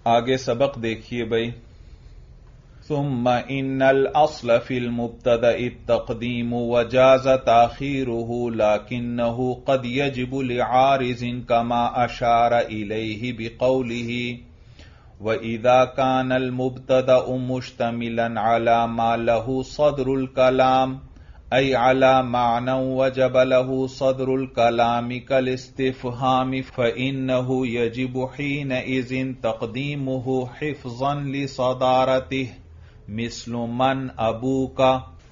آگے سبق دیکھیے بھائی. ثم ان الاصل في المبتدأ التقديم وجاز تاخيره لكنه قد يجب لعارض كما اشار اليه بقوله واذا كان المبتدأ مشتملا على ما له صدر الكلام اي على معنى وجب له صدر الكلام كالاستفهام فانه يجب حينئذ تقديمه حفظا لصدارته مثل من ابوکا.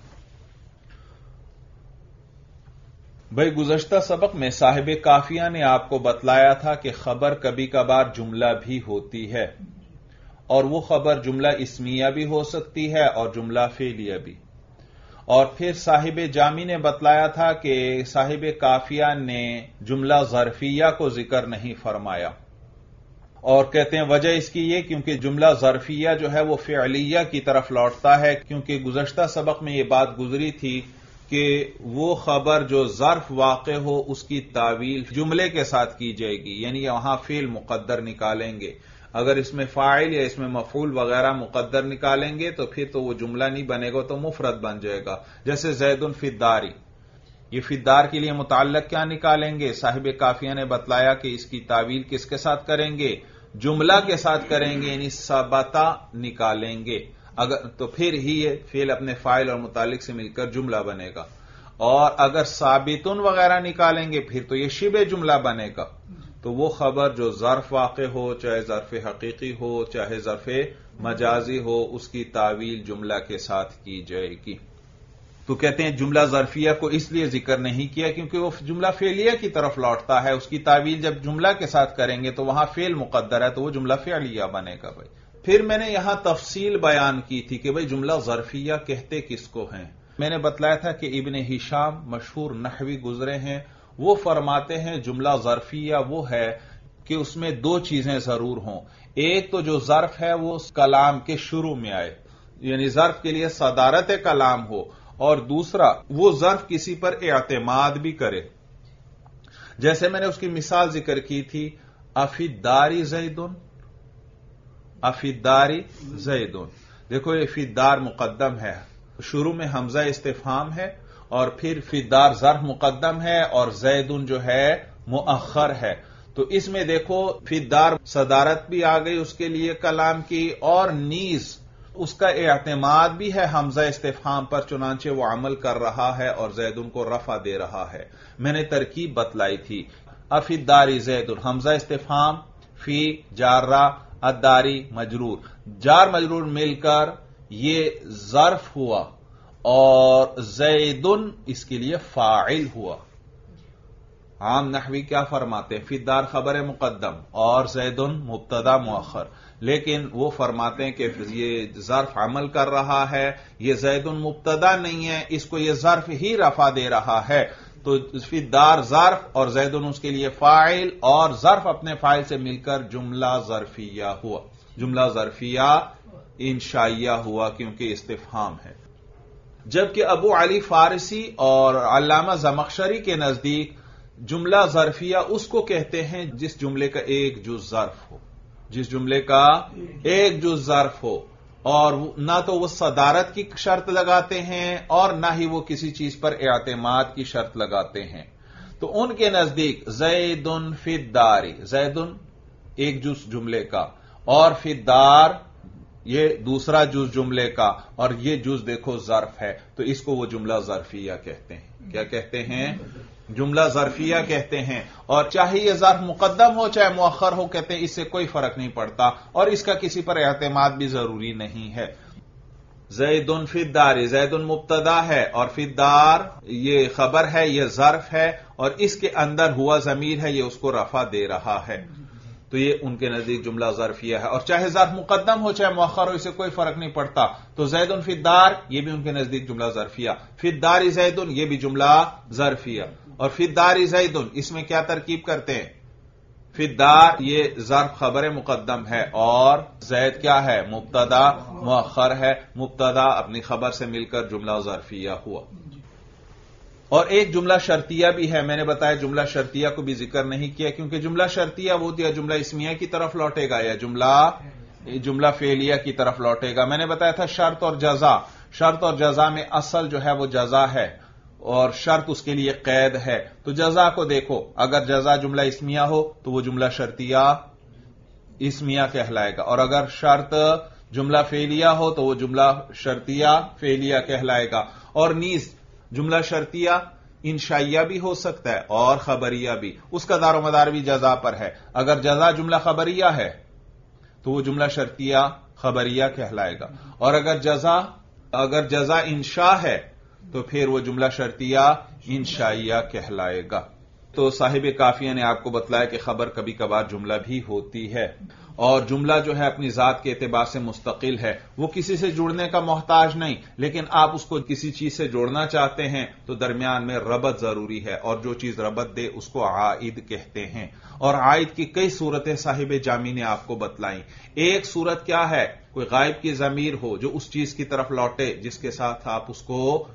بھائی گزشتہ سبق میں صاحب کافیہ نے آپ کو بتلایا تھا کہ خبر کبھی کبھار جملہ بھی ہوتی ہے اور وہ خبر جملہ اسمیہ بھی ہو سکتی ہے اور جملہ فعلیہ بھی. اور پھر صاحب جامی نے بتلایا تھا کہ صاحب کافیہ نے جملہ ظرفیہ کو ذکر نہیں فرمایا اور کہتے ہیں وجہ اس کی یہ کیونکہ جملہ ظرفیہ جو ہے وہ فعلیہ کی طرف لوٹتا ہے، کیونکہ گزشتہ سبق میں یہ بات گزری تھی کہ وہ خبر جو ظرف واقع ہو اس کی تعویل جملے کے ساتھ کی جائے گی، یعنی وہاں فعل مقدر نکالیں گے. اگر اس میں فاعل یا اس میں مفعول وغیرہ مقدر نکالیں گے تو پھر تو وہ جملہ نہیں بنے گا، تو مفرد بن جائے گا. جیسے زید فی الدار، یہ فی الدار کے لیے متعلق کیا نکالیں گے؟ صاحب کافیہ نے بتلایا کہ اس کی تعویل کس کے ساتھ کریں گے؟ جملہ کے ساتھ کریں گے، یعنی ثبتا نکالیں گے. اگر تو پھر ہی یہ فعل اپنے فاعل اور متعلق سے مل کر جملہ بنے گا. اور اگر ثابتن وغیرہ نکالیں گے پھر تو یہ شبہ جملہ بنے گا. تو وہ خبر جو ظرف واقع ہو، چاہے ظرف حقیقی ہو چاہے ظرف مجازی ہو، اس کی تعویل جملہ کے ساتھ کی جائے گی. تو کہتے ہیں جملہ ظرفیہ کو اس لیے ذکر نہیں کیا کیونکہ وہ جملہ فعلیہ کی طرف لوٹتا ہے، اس کی تعویل جب جملہ کے ساتھ کریں گے تو وہاں فعل مقدر ہے تو وہ جملہ فعلیہ بنے گا. بھائی پھر میں نے یہاں تفصیل بیان کی تھی کہ بھئی جملہ ظرفیہ کہتے کس کو ہیں. میں نے بتلایا تھا کہ ابن ہشام مشہور نحوی گزرے ہیں، وہ فرماتے ہیں جملہ ظرفیہ وہ ہے کہ اس میں دو چیزیں ضرور ہوں. ایک تو جو ظرف ہے وہ کلام کے شروع میں آئے، یعنی ظرف کے لیے صدارت کلام ہو، اور دوسرا وہ ظرف کسی پر اعتماد بھی کرے. جیسے میں نے اس کی مثال ذکر کی تھی، افی الداری زیدن، افی الداری زیدن. دیکھو یہ فی الدار مقدم ہے، شروع میں حمزہ استفہام ہے، اور پھر فی الدار ظرف مقدم ہے اور زیدن جو ہے مؤخر ہے. تو اس میں دیکھو فی الدار صدارت بھی آ گئی اس کے لیے کلام کی، اور نیز اس کا اعتماد بھی ہے حمزہ استفہام پر، چنانچہ وہ عمل کر رہا ہے اور زیدن کو رفع دے رہا ہے. میں نے ترکیب بتلائی تھی، افی الداری زیدن، حمزہ استفہام، فی جارہ، الداری مجرور، جار مجرور مل کر یہ ظرف ہوا اور زیدن اس کے لیے فاعل ہوا. عام نحوی کیا فرماتے ہیں؟ فی الدار خبر مقدم اور زیدن مبتدا مؤخر، لیکن وہ فرماتے ہیں کہ یہ ظرف عمل کر رہا ہے، یہ زیدن مبتدا نہیں ہے، اس کو یہ ظرف ہی رفع دے رہا ہے. تو فی الدار ظرف اور زیدن اس کے لیے فاعل، اور ظرف اپنے فاعل سے مل کر جملہ ظرفیہ ہوا. جملہ ظرفیہ انشائیہ ہوا کیونکہ استفہام ہے. جبکہ ابو علی فارسی اور علامہ زمخشری کے نزدیک جملہ ظرفیہ اس کو کہتے ہیں جس جملے کا ایک جز ظرف ہو، جس جملے کا ایک جز ظرف ہو، اور نہ تو وہ صدارت کی شرط لگاتے ہیں اور نہ ہی وہ کسی چیز پر اعتماد کی شرط لگاتے ہیں. تو ان کے نزدیک زیدن فی الدار، زیدن ایک جز جملے کا، اور فی الدار یہ دوسرا جز جملے کا، اور یہ جز دیکھو ظرف ہے، تو اس کو وہ جملہ ظرفیہ کہتے ہیں. کیا کہتے ہیں؟ جملہ ظرفیہ کہتے ہیں. اور چاہے یہ ظرف مقدم ہو چاہے مؤخر ہو، کہتے ہیں اس سے کوئی فرق نہیں پڑتا اور اس کا کسی پر اعتماد بھی ضروری نہیں ہے. زیدن فی الدار، زیدن مبتدا ہے اور فی الدار یہ خبر ہے، یہ ظرف ہے، اور اس کے اندر ہوا ضمیر ہے، یہ اس کو رفع دے رہا ہے. تو یہ ان کے نزدیک جملہ ظرفیہ ہے. اور چاہے ظرف مقدم ہو چاہے مؤخر ہو، اسے کوئی فرق نہیں پڑتا. تو زیدن فی الدار یہ بھی ان کے نزدیک جملہ ظرفیہ، فی الدار زیدن یہ بھی جملہ ظرفیہ. اور فی الدار زیدن اس میں کیا ترکیب کرتے ہیں؟ فی الدار یہ ظرف خبر مقدم ہے اور زید کیا ہے؟ مبتدا مؤخر ہے. مبتدا اپنی خبر سے مل کر جملہ ظرفیہ ہوا. اور ایک جملہ شرطیہ بھی ہے. میں نے بتایا جملہ شرطیہ کو بھی ذکر نہیں کیا کیونکہ جملہ شرطیہ وہ دیا جملہ اسمیہ کی طرف لوٹے گا یا جملہ جملہ فعلیہ کی طرف لوٹے گا. میں نے بتایا تھا شرط اور جزا. شرط اور جزا میں اصل جو ہے وہ جزا ہے اور شرط اس کے لیے قید ہے. تو جزا کو دیکھو، اگر جزا جملہ اسمیہ ہو تو وہ جملہ شرطیہ اسمیہ کہلائے گا، اور اگر شرط جملہ فعلیہ ہو تو وہ جملہ شرطیہ فعلیہ کہلائے گا. اور نیز جملہ شرطیہ انشائیہ بھی ہو سکتا ہے اور خبریہ بھی، اس کا دار و مدار بھی جزا پر ہے. اگر جزا جملہ خبریہ ہے تو وہ جملہ شرطیہ خبریہ کہلائے گا، اور اگر جزا انشاء ہے تو پھر وہ جملہ شرطیہ انشائیہ کہلائے گا. تو صاحب کافیہ نے آپ کو بتلایا کہ خبر کبھی کبھار جملہ بھی ہوتی ہے، اور جملہ جو ہے اپنی ذات کے اعتبار سے مستقل ہے، وہ کسی سے جڑنے کا محتاج نہیں، لیکن آپ اس کو کسی چیز سے جوڑنا چاہتے ہیں تو درمیان میں ربط ضروری ہے، اور جو چیز ربط دے اس کو عائد کہتے ہیں. اور عائد کی کئی صورتیں صاحب جامی نے آپ کو بتلائیں. ایک صورت کیا ہے؟ کوئی غائب کی ضمیر ہو جو اس چیز کی طرف لوٹے جس کے ساتھ آپ اس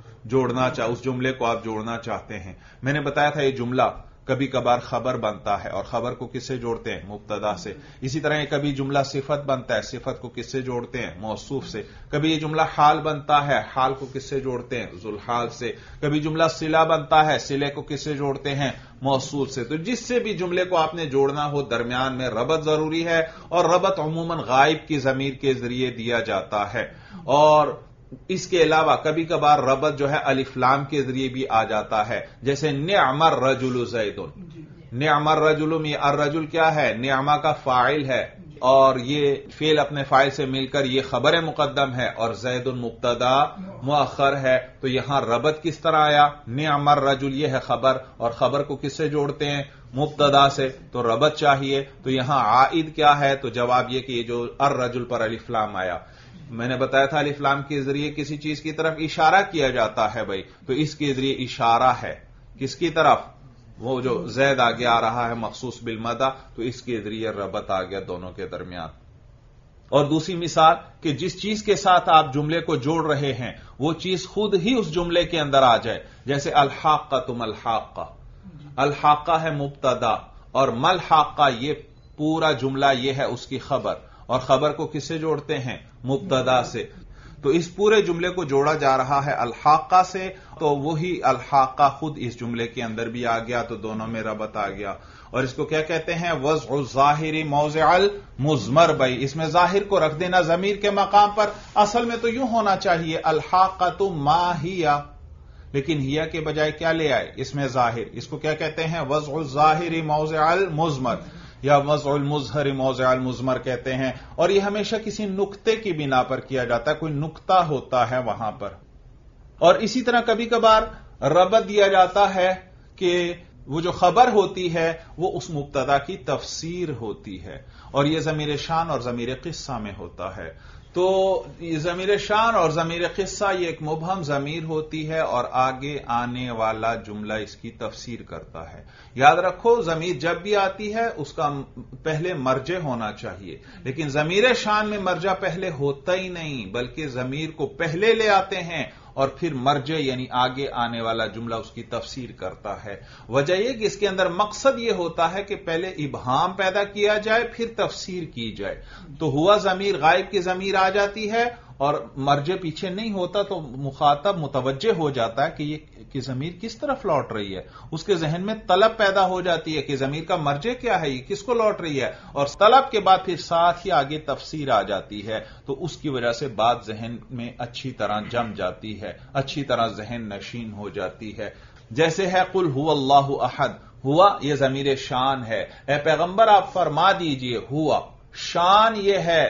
جملے کو آپ جوڑنا چاہتے ہیں. میں نے بتایا تھا یہ جملہ کبھی کبھار خبر بنتا ہے، اور خبر کو کس سے جوڑتے ہیں؟ مبتدا سے. اسی طرح کبھی جملہ صفت بنتا ہے، صفت کو کس سے جوڑتے ہیں؟ موصوف سے. کبھی یہ جملہ حال بنتا ہے، حال کو کس سے جوڑتے ہیں؟ ذوالحال سے. کبھی جملہ صلہ بنتا ہے، صلے کو کس سے جوڑتے ہیں؟ موصول سے. تو جس سے بھی جملے کو آپ نے جوڑنا ہو درمیان میں ربط ضروری ہے، اور ربط عموماً غائب کی ضمیر کے ذریعے دیا جاتا ہے. اور اس کے علاوہ کبھی کبھار ربط جو ہے الف لام کے ذریعے بھی آ جاتا ہے، جیسے نعم الرجل زید. نعم الرجل میں الرجل کیا ہے؟ نعمہ کا فاعل ہے، اور یہ فعل اپنے فاعل سے مل کر یہ خبر مقدم ہے، اور زید مبتدا مؤخر ہے. تو یہاں ربط کس طرح آیا؟ نعم الرجل یہ ہے خبر، اور خبر کو کس سے جوڑتے ہیں؟ مبتدا سے. تو ربط چاہیے. تو یہاں عائد کیا ہے؟ تو جواب یہ کہ یہ جو الرجل پر الف لام آیا. میں نے بتایا تھا الف لام کے ذریعے کسی چیز کی طرف اشارہ کیا جاتا ہے بھائی، تو اس کے ذریعے اشارہ ہے کس کی طرف؟ وہ جو زید آگے آ رہا ہے مخصوص بالمدہ، تو اس کے ذریعے ربط آ گیا دونوں کے درمیان. اور دوسری مثال کہ جس چیز کے ساتھ آپ جملے کو جوڑ رہے ہیں وہ چیز خود ہی اس جملے کے اندر آ جائے، جیسے الحاقۃ ملحاقہ. الحاقہ ہے مبتدا، اور ملحاقہ یہ پورا جملہ یہ ہے اس کی خبر، اور خبر کو کس سے جوڑتے ہیں؟ مبتدا سے. تو اس پورے جملے کو جوڑا جا رہا ہے الحاقہ سے، تو وہی الحاقہ خود اس جملے کے اندر بھی آ گیا، تو دونوں میں ربط آ گیا. اور اس کو کیا کہتے ہیں؟ وضع الظاہر موضع المضمر. بھائی اس میں ظاہر کو رکھ دینا ضمیر کے مقام پر. اصل میں تو یوں ہونا چاہیے الحاقۃ ما ہی، لیکن ہیا کے بجائے کیا لے آئے؟ اس میں ظاہر. اس کو کیا کہتے ہیں؟ وضع الظاہر موضع المضمر، یا وضع المظہر موضع المضمر کہتے ہیں. اور یہ ہمیشہ کسی نقطے کی بنا پر کیا جاتا ہے، کوئی نقطہ ہوتا ہے وہاں پر. اور اسی طرح کبھی کبھار ربط دیا جاتا ہے کہ وہ جو خبر ہوتی ہے وہ اس مبتدا کی تفسیر ہوتی ہے، اور یہ ضمیر شان اور ضمیر قصہ میں ہوتا ہے. تو یہ ضمیر شان اور ضمیر قصہ یہ ایک مبہم ضمیر ہوتی ہے، اور آگے آنے والا جملہ اس کی تفسیر کرتا ہے. یاد رکھو ضمیر جب بھی آتی ہے اس کا پہلے مرجع ہونا چاہیے، لیکن ضمیر شان میں مرجع پہلے ہوتا ہی نہیں، بلکہ ضمیر کو پہلے لے آتے ہیں اور پھر مرجع یعنی آگے آنے والا جملہ اس کی تفسیر کرتا ہے. وجہ یہ کہ اس کے اندر مقصد یہ ہوتا ہے کہ پہلے ابہام پیدا کیا جائے پھر تفسیر کی جائے. تو ہوا ضمیر غائب کی ضمیر آ جاتی ہے اور مرجع پیچھے نہیں ہوتا، تو مخاطب متوجہ ہو جاتا ہے کہ یہ کہ ضمیر کس طرف لوٹ رہی ہے. اس کے ذہن میں طلب پیدا ہو جاتی ہے کہ ضمیر کا مرجع کیا ہے، یہ کس کو لوٹ رہی ہے، اور طلب کے بعد پھر ساتھ ہی آگے تفسیر آ جاتی ہے. تو اس کی وجہ سے بات ذہن میں اچھی طرح جم جاتی ہے، اچھی طرح ذہن نشین ہو جاتی ہے. جیسے ہے قل هو اللہ احد. ہوا یہ ضمیر شان ہے. اے پیغمبر آپ فرما دیجئے ہوا، شان یہ ہے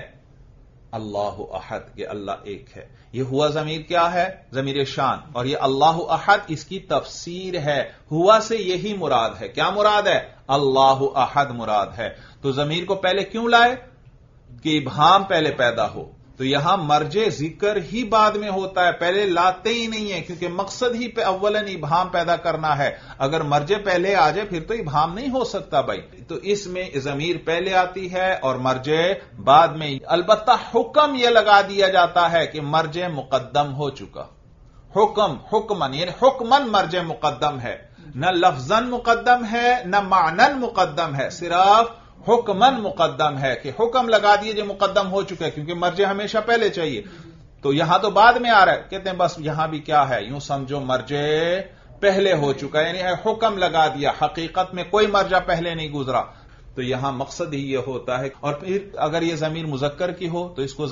اللہ احد کہ اللہ ایک ہے. یہ ہوا ضمیر کیا ہے؟ ضمیر شان. اور یہ اللہ احد اس کی تفسیر ہے. ہوا سے یہی مراد ہے. کیا مراد ہے؟ اللہ احد مراد ہے. تو ضمیر کو پہلے کیوں لائے؟ کہ ابہام پہلے پیدا ہو. تو یہاں مرجع ذکر ہی بعد میں ہوتا ہے، پہلے لاتے ہی نہیں ہے، کیونکہ مقصد ہی پہ اولاً ابہام پیدا کرنا ہے. اگر مرجع پہلے آ جائے پھر تو ابہام نہیں ہو سکتا بھائی. تو اس میں ضمیر پہلے آتی ہے اور مرجع بعد میں. البتہ حکم یہ لگا دیا جاتا ہے کہ مرجع مقدم ہو چکا. حکمن یعنی حکمن مرجع مقدم ہے، نہ لفظاً مقدم ہے نہ معنن مقدم ہے، صرف हुक्मन मुकद्दम है कि हुक्म लगा दिए जो मुकद्दम हो चुका है, क्योंकि मर्जे हमेशा पहले चाहिए, तो यहां तो बाद में आ रहा है। कहते हैं बस यहां भी क्या है, यूं समझो मर्जे पहले हो चुका है, यानी हुक्म लगा दिया, हकीकत में कोई मर्जा पहले नहीं गुजरा। तो यहां मकसद ही यह होता है। और फिर अगर यह जमीर मुजक्कर की हो तो इसको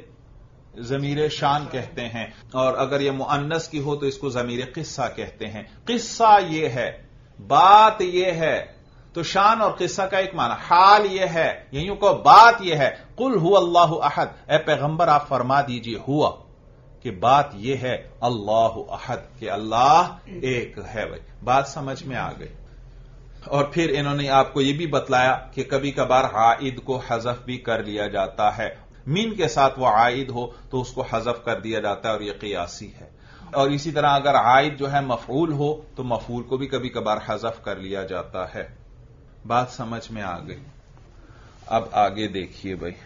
जमीर शान कहते हैं, और अगर यह मुअन्नस की हो तो इसको जमीर किस्सा कहते हैं। किस्सा यह है, बात यह है, तो शान और किस्सा का एक माना, हाल यह है, यहीं को बात यह है, कुल हुवा अल्लाहु अहद, ए पैगंबर आप फरमा दीजिए हुआ कि बात यह है अल्लाहु अहद, कि अल्लाह एक है। भाई बात समझ में आ गई। और फिर इन्होंने आपको यह भी बतलाया कि कभी कभार आइद को हजफ भी कर लिया जाता है, मीन के साथ वो आइद हो तो उसको हजफ कर दिया जाता है, और यह क़ियासी है। और इसी तरह अगर आइद जो है मफऊल हो तो मफऊल को भी कभी कभार हजफ कर लिया जाता है। बात समझ में आ गई। अब आगे देखिए भाई,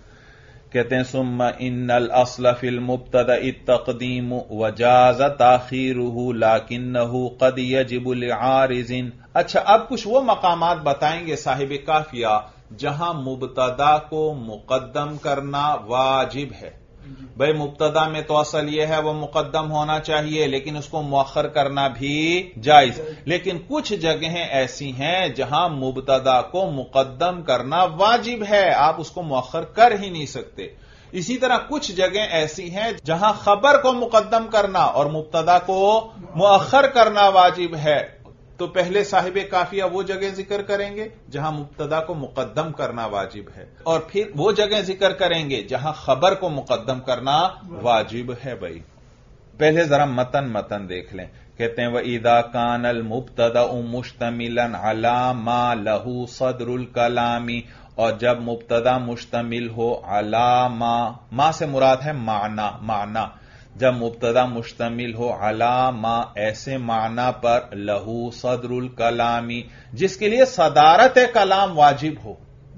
कहते हैं सुम्मा इन्नल अस्ल फिल मुब्तदा तक़दीम वजाज़ ताख़ीरुहु लाकिन्नहु क़द यजिबु लिआरिज़िन। अच्छा, अब कुछ वो मकामात बताएंगे साहिब काफिया जहां मुब्तदा को मुकद्दम करना वाजिब है। भाई मुब्तदा में तो असल यह है वो मुकद्दम होना चाहिए, लेकिन उसको मुअख्खर करना भी जायज। लेकिन कुछ जगहें ऐसी हैं जहां मुब्तदा को मुकद्दम करना वाजिब है, आप उसको मुअख्खर कर ही नहीं सकते। इसी तरह कुछ जगह ऐसी हैं जहां खबर को मुकद्दम करना और मुब्तदा को मुअख्खर करना वाजिब है। तो पहले साहिब काफिया वो जगह जिक्र करेंगे जहां मुब्तदा को मुकद्दम करना वाजिब है, और फिर वो जगह जिक्र करेंगे जहां खबर को मुकद्दम करना वाजिब है। भाई पहले जरा मतन देख लें। कहते हैं व इदा कानल मुब्तदा मुश्तमिलन अला मा लहू सदरुल कलामी, और जब मुब्तदा मुश्तमिल हो अला मा से मुराद है माना, जब मुब्तदा मुश्तमिल हो अला मा ऐसे माना पर लहू सदरुल कलामी जिसके लिए सदारत कलाम वाजिब हो,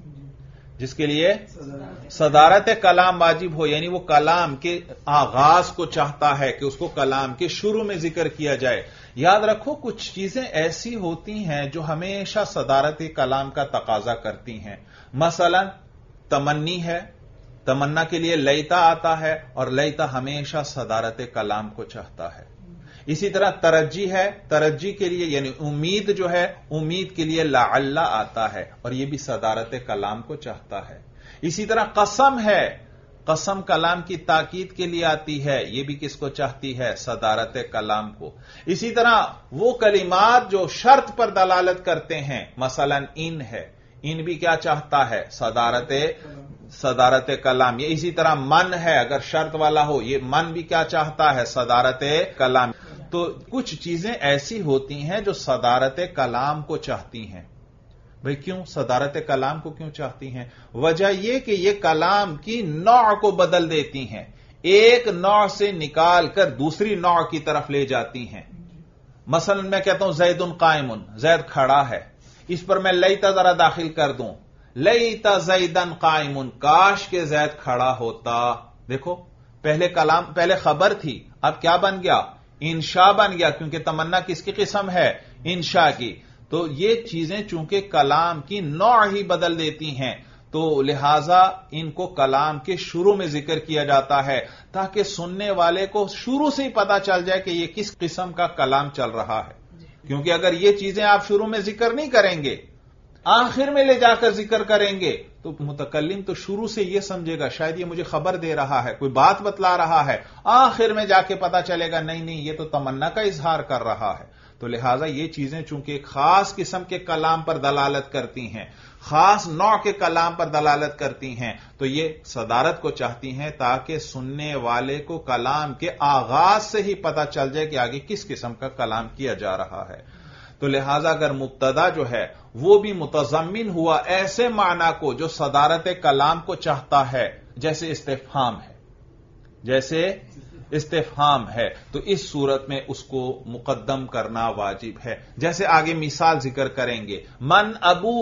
जिसके लिए सदारत कलाम वाजिब हो, यानी वो कलाम के आगाज को चाहता है कि उसको कलाम के शुरू में जिक्र किया जाए। याद रखो कुछ चीजें ऐसी होती हैं जो हमेशा सदारत कलाम का तकाजा करती हैं। मसलन तमन्नी है, तमन्ना के लिए लैता आता है, और लैता हमेशा सदारत कलाम को चाहता है। इसी तरह तरज्जी है, तरज्जी के लिए यानी उम्मीद जो है, उम्मीद के लिए लाअल्ला आता है, और यह भी सदारत कलाम को चाहता है। इसी तरह कसम है, कसम कलाम की ताकीद के लिए आती है, यह भी किसको चाहती है, सदारत कलाम को। इसी तरह वो कलिमात जो शर्त पर दलालत करते हैं, मसलन इन है, इन भी क्या चाहता है, सदारत कलाम। ये इसी तरह मन है, अगर शर्त वाला हो, ये मन भी क्या चाहता है, सदारत कलाम। तो कुछ चीजें ऐसी होती हैं जो सदारत कलाम को चाहती हैं। भाई क्यों सदारत कलाम को क्यों चाहती हैं? वजह यह कि ये कलाम की नौ को बदल देती हैं, एक नौ से निकाल कर दूसरी नौ की तरफ ले जाती हैं। मसलन मैं कहता हूं जैदुन कायमुन, जैद खड़ा है, इस पर मैं लईता जरा दाखिल कर दूं, लईता जैदन कायमुन, काश के जैद खड़ा होता। देखो पहले खबर थी, अब क्या बन गया, इंशा बन गया, क्योंकि तमन्ना किसकी किस्म है, इंशा की। तो ये चीजें चूंकि कलाम की नौ ही बदल देती हैं, तो लिहाजा इनको कलाम के शुरू में जिक्र किया जाता है, ताकि सुनने वाले को शुरू से ही पता चल जाए कि यह किस किस्म का कलाम चल रहा है। क्योंकि अगर ये चीजें आप शुरू में जिक्र नहीं करेंगे, आखिर में ले जाकर जिक्र करेंगे, तो मुतकल्लिम तो शुरू से यह समझेगा शायद ये मुझे खबर दे रहा है, कोई बात बतला रहा है, आखिर में जाके पता चलेगा नहीं ये तो तमन्ना का इजहार कर रहा है। तो लिहाजा ये चीजें चूंकि एक खास किस्म के कलाम पर दलालत करती हैं, खास नौ के कलाम पर दलालत करती हैं, तो ये सदारत को चाहती हैं ताकि सुनने वाले को कलाम के आगाज से ही पता चल जाए कि आगे किस किस्म का कलाम किया जा रहा है। तो लिहाजा अगर मुब्तदा जो है वो भी मुतज़म्मिन हुआ ऐसे माना को जो सदारत कलाम को चाहता है, जैसे इस्तिफ़हाम है, तो इस सूरत में उसको मुकद्दम करना वाजिब है। जैसे आगे मिसाल जिक्र करेंगे, मन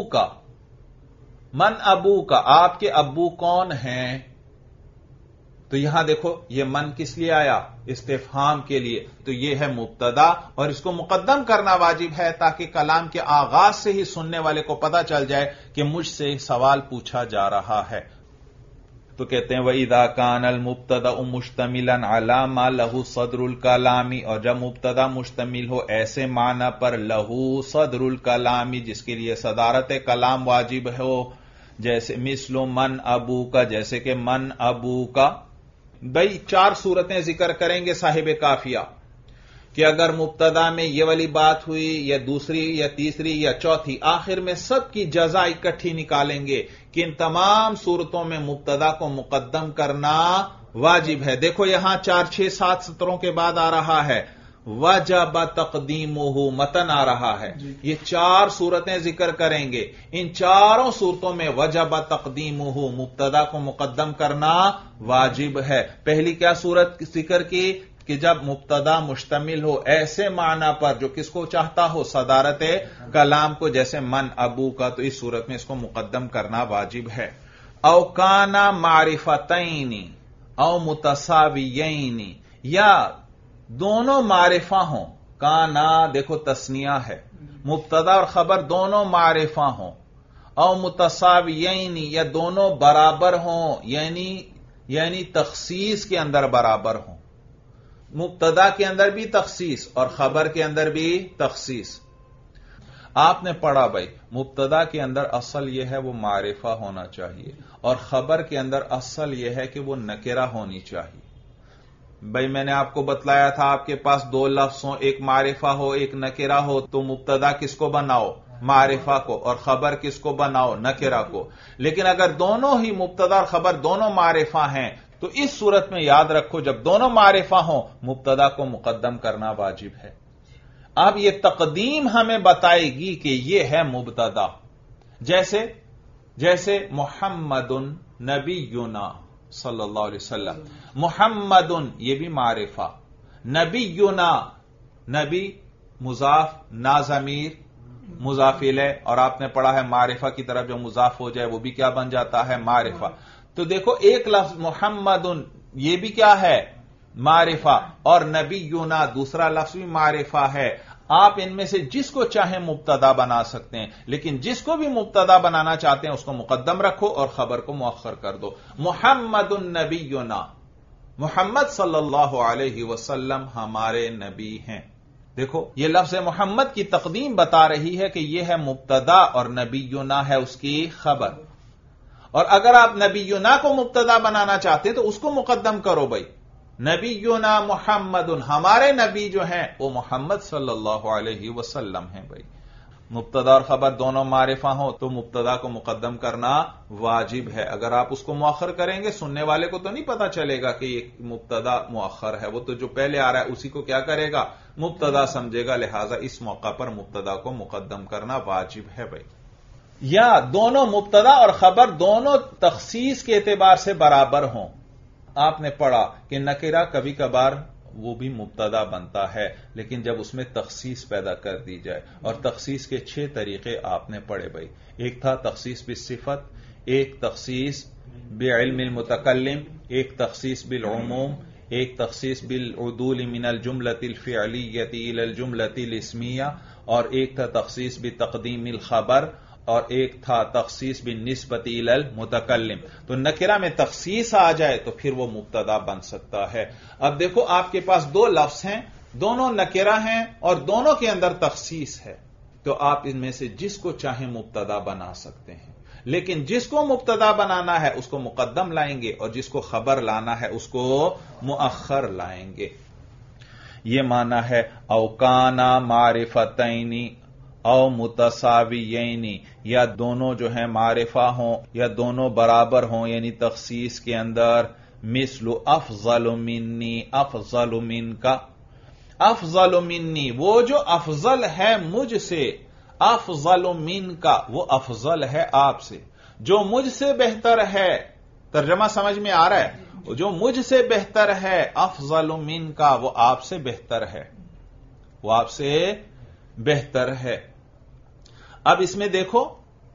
अबू का, आपके अब्बू कौन हैं? تو یہاں دیکھو یہ من کس لیے آیا؟ استفہام کے لیے. تو یہ ہے مبتدا اور اس کو مقدم کرنا واجب ہے تاکہ کلام کے آغاز سے ہی سننے والے کو پتا چل جائے کہ مجھ سے سوال پوچھا جا رہا ہے. تو کہتے ہیں وَإِذَا كَانَ الْمُبْتَدَأُ مُشْتَمِلًا عَلَى مَا لَهُ صَدْرُ الْكَلَامِ، اور جب مبتدا مشتمل ہو ایسے معنی پر لہو صدر الکلام جس کے لیے صدارت کلام واجب ہو، جیسے مثل من ابو کا، جیسے کہ من ابو کا. بھائی 4 صورتیں ذکر کریں گے صاحب کافیہ کہ اگر مبتدا میں یہ والی بات ہوئی یا دوسری یا تیسری یا چوتھی، آخر میں سب کی جزا اکٹھی نکالیں گے کہ ان تمام صورتوں میں مبتدا کو مقدم کرنا واجب ہے. دیکھو یہاں 4 6 7 سطروں کے بعد آ رہا ہے وجب تقدیمہ، متن آ رہا ہے. یہ 4 صورتیں ذکر کریں گے، ان چاروں صورتوں میں وجب تقدیمہ، مبتدا کو مقدم کرنا واجب ہے. پہلی کیا صورت ذکر کی کہ جب مبتدا مشتمل ہو ایسے معنی پر جو کس کو چاہتا ہو؟ صدارت کلام کو، جیسے من ابو کا، تو اس صورت میں اس کو مقدم کرنا واجب ہے. او کانا معرفتین او متساویین، یا دونوں معرفہ ہوں. کانا دیکھو تثنیہ ہے، مبتدا اور خبر دونوں معرفہ ہوں. او متساویین، یا دونوں برابر ہوں، یعنی تخصیص کے اندر برابر ہوں. مبتدا کے اندر بھی تخصیص اور خبر کے اندر بھی تخصیص. آپ نے پڑھا بھائی مبتدا کے اندر اصل یہ ہے وہ معرفہ ہونا چاہیے، اور خبر کے اندر اصل یہ ہے کہ وہ نکرہ ہونی چاہیے. بھائی میں نے آپ کو بتلایا تھا آپ کے پاس 2 لفظ ہوں، ایک معرفہ ہو ایک نکرہ ہو، تو مبتدا کس کو بناؤ؟ معرفہ کو، اور خبر کس کو بناؤ؟ نکرہ کو. لیکن اگر دونوں ہی مبتدا اور خبر دونوں معرفہ ہیں تو اس صورت میں یاد رکھو جب دونوں معرفہ ہوں مبتدا کو مقدم کرنا واجب ہے. اب یہ تقدیم ہمیں بتائے گی کہ یہ ہے مبتدا. جیسے محمد نبینا صلی اللہ علیہ وسلم، محمد یہ بھی معرفہ، نبینا نبی مضاف، نا ضمیر مضاف الیہ، اور آپ نے پڑھا ہے معرفہ کی طرف جو مضاف ہو جائے وہ بھی کیا بن جاتا ہے؟ معرفہ. تو دیکھو ایک لفظ محمد یہ بھی کیا ہے؟ معرفہ، اور نبینا دوسرا لفظ بھی معرفہ ہے. آپ ان میں سے جس کو چاہیں مبتدا بنا سکتے ہیں، لیکن جس کو بھی مبتدا بنانا چاہتے ہیں اس کو مقدم رکھو اور خبر کو مؤخر کر دو. محمد نبینا، محمد صلی اللہ علیہ وسلم ہمارے نبی ہیں. دیکھو یہ لفظ محمد کی تقدیم بتا رہی ہے کہ یہ ہے مبتدا اور نبینا ہے اس کی خبر. اور اگر آپ نبینا کو مبتدا بنانا چاہتے ہیں تو اس کو مقدم کرو بھائی. نبینا محمد، ہمارے نبی جو ہیں وہ محمد صلی اللہ علیہ وسلم ہیں. بھائی مبتدا اور خبر دونوں معرفہ ہوں تو مبتدا کو مقدم کرنا واجب ہے. اگر آپ اس کو مؤخر کریں گے سننے والے کو تو نہیں پتا چلے گا کہ یہ مبتدا مؤخر ہے، وہ تو جو پہلے آ رہا ہے اسی کو کیا کرے گا؟ مبتدا سمجھے گا. لہذا اس موقع پر مبتدا کو مقدم کرنا واجب ہے. بھائی یا دونوں مبتدا اور خبر دونوں تخصیص کے اعتبار سے برابر ہوں. آپ نے پڑھا کہ نکرہ کبھی کبھار وہ بھی مبتدا بنتا ہے لیکن جب اس میں تخصیص پیدا کر دی جائے، اور تخصیص کے 6 طریقے آپ نے پڑھے بھائی. ایک تھا تخصیص بالصفت، ایک تخصیص بعلم المتکلم، ایک تخصیص بالعموم، ایک تخصیص بالعدول من الجملة الفعلیة الى الجملة الاسمیہ، اور ایک تھا تخصیص بتقدیم الخبر، اور ایک تھا تخصیص بالنسبت الی المتکلم. تو نکرہ میں تخصیص آ جائے تو پھر وہ مبتدا بن سکتا ہے. اب دیکھو آپ کے پاس 2 لفظ ہیں، دونوں نکرہ ہیں اور دونوں کے اندر تخصیص ہے، تو آپ ان میں سے جس کو چاہیں مبتدا بنا سکتے ہیں. لیکن جس کو مبتدا بنانا ہے اس کو مقدم لائیں گے اور جس کو خبر لانا ہے اس کو مؤخر لائیں گے. یہ معنی ہے او کانا معرفتین او متساویین، یا دونوں جو ہیں معرفہ ہوں یا دونوں برابر ہوں یعنی تخصیص کے اندر. مثل افضل منی افضل من کا، افضل منی وہ جو افضل ہے مجھ سے، افضل من کا وہ افضل ہے آپ سے. جو مجھ سے بہتر ہے، ترجمہ سمجھ میں آ رہا ہے؟ جو مجھ سے بہتر ہے، افضل من کا وہ آپ سے بہتر ہے، وہ آپ سے بہتر ہے. اب اس میں دیکھو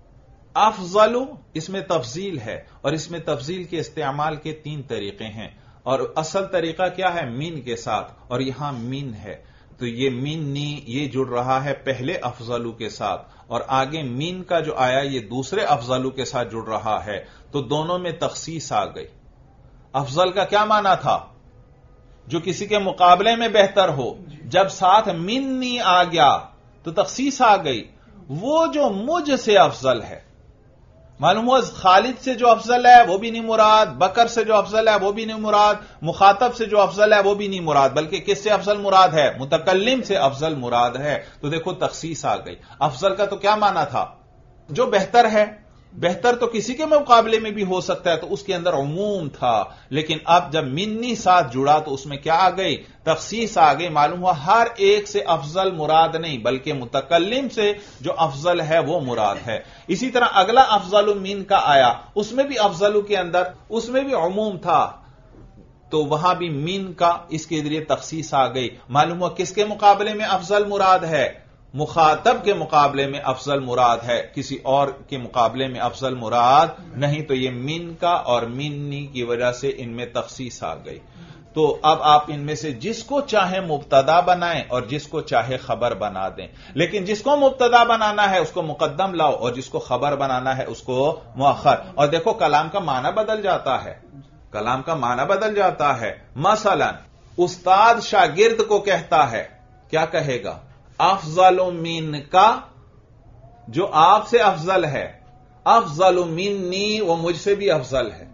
افضل اس میں تفضیل ہے، اور اس میں تفضیل کے استعمال کے 3 طریقے ہیں. اور اصل طریقہ کیا ہے؟ مین کے ساتھ، اور یہاں مین ہے تو یہ مینی یہ جڑ رہا ہے پہلے افضلو کے ساتھ، اور آگے مین کا جو آیا یہ دوسرے افضلو کے ساتھ جڑ رہا ہے، تو دونوں میں تخصیص آ گئی۔ افضل کا کیا معنی تھا؟ جو کسی کے مقابلے میں بہتر ہو، جب ساتھ منی آ گیا تو تخصیص آ گئی۔ وہ جو مجھ سے افضل ہے، معلوم ہوا خالد سے جو افضل ہے وہ بھی نہیں مراد، بکر سے جو افضل ہے وہ بھی نہیں مراد، مخاطب سے جو افضل ہے وہ بھی نہیں مراد، بلکہ کس سے افضل مراد ہے؟ متکلم سے افضل مراد ہے۔ تو دیکھو تخصیص آ گئی۔ افضل کا تو کیا معنی تھا؟ جو بہتر ہے، بہتر تو کسی کے مقابلے میں بھی ہو سکتا ہے، تو اس کے اندر عموم تھا، لیکن اب جب منی ساتھ جڑا تو اس میں کیا آ گئی؟ تخصیص آ گئی۔ معلوم ہوا ہر ایک سے افضل مراد نہیں، بلکہ متکلم سے جو افضل ہے وہ مراد ہے۔ اسی طرح اگلا افضل من کا آیا، اس میں بھی افضل کے اندر اس میں بھی عموم تھا، تو وہاں بھی من کا اس کے ذریعے تخصیص آ گئی۔ معلوم ہوا کس کے مقابلے میں افضل مراد ہے؟ مخاطب کے مقابلے میں افضل مراد ہے، کسی اور کے مقابلے میں افضل مراد نہیں، تو یہ من کا اور منی کی وجہ سے ان میں تخصیص آ گئی۔ تو اب آپ ان میں سے جس کو چاہے مبتدا بنائیں اور جس کو چاہے خبر بنا دیں، لیکن جس کو مبتدا بنانا ہے اس کو مقدم لاؤ، اور جس کو خبر بنانا ہے اس کو مؤخر۔ اور دیکھو کلام کا معنی بدل جاتا ہے، کلام کا معنی بدل جاتا ہے۔ مثلا استاد شاگرد کو کہتا ہے، کیا کہے گا؟ افضل من کا، جو آپ سے افضل ہے، افضل منی، وہ مجھ سے بھی افضل ہے۔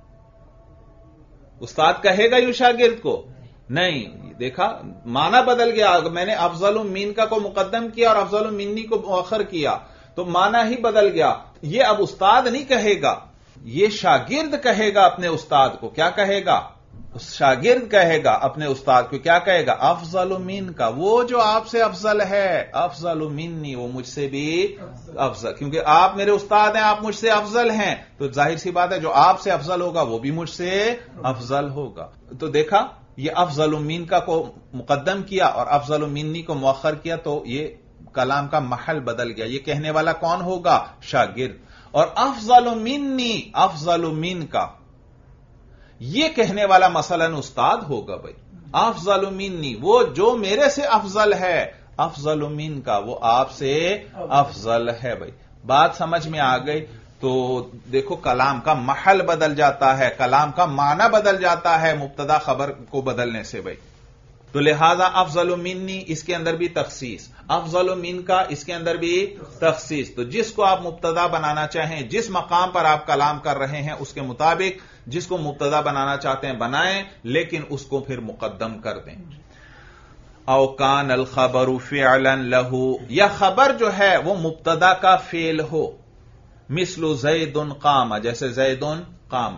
استاد کہے گا یوں شاگرد کو؟ نہیں، دیکھا معنی بدل گیا۔ میں نے افضل من کا کو مقدم کیا اور افضل منی کو مؤخر کیا تو معنی ہی بدل گیا۔ یہ اب استاد نہیں کہے گا، یہ شاگرد کہے گا اپنے استاد کو۔ کیا کہے گا؟ شاگرد کہے گا اپنے استاد کو، کیا کہے گا؟ افضل من کا، وہ جو آپ سے افضل ہے، افضل منی، وہ مجھ سے بھی افضل، کیونکہ آپ میرے استاد ہیں، آپ مجھ سے افضل ہیں، تو ظاہر سی بات ہے جو آپ سے افضل ہوگا وہ بھی مجھ سے افضل ہوگا۔ تو دیکھا یہ افضل من کا کو مقدم کیا اور افضل منی کو مؤخر کیا، تو یہ کلام کا محل بدل گیا۔ یہ کہنے والا کون ہوگا؟ شاگرد۔ اور افضل منی، افضل من کا، یہ کہنے والا مثلا استاد ہوگا۔ بھائی افضل منی، وہ جو میرے سے افضل ہے، افضل من کا، وہ آپ سے افضل ہے۔ بھائی بات سمجھ میں آ گئی؟ تو دیکھو کلام کا محل بدل جاتا ہے، کلام کا معنی بدل جاتا ہے مبتدا خبر کو بدلنے سے۔ بھائی تو لہذا افضل منی اس کے اندر بھی تخصیص، افضل من کا اس کے اندر بھی تخصیص۔ تو جس کو آپ مبتدا بنانا چاہیں، جس مقام پر آپ کلام کر رہے ہیں اس کے مطابق جس کو مبتدا بنانا چاہتے ہیں بنائیں، لیکن اس کو پھر مقدم کر دیں۔ او کان الخبر فعلا لہ، یا خبر جو ہے وہ مبتدا کا فعل ہو، مثل زید قام، جیسے زید قام۔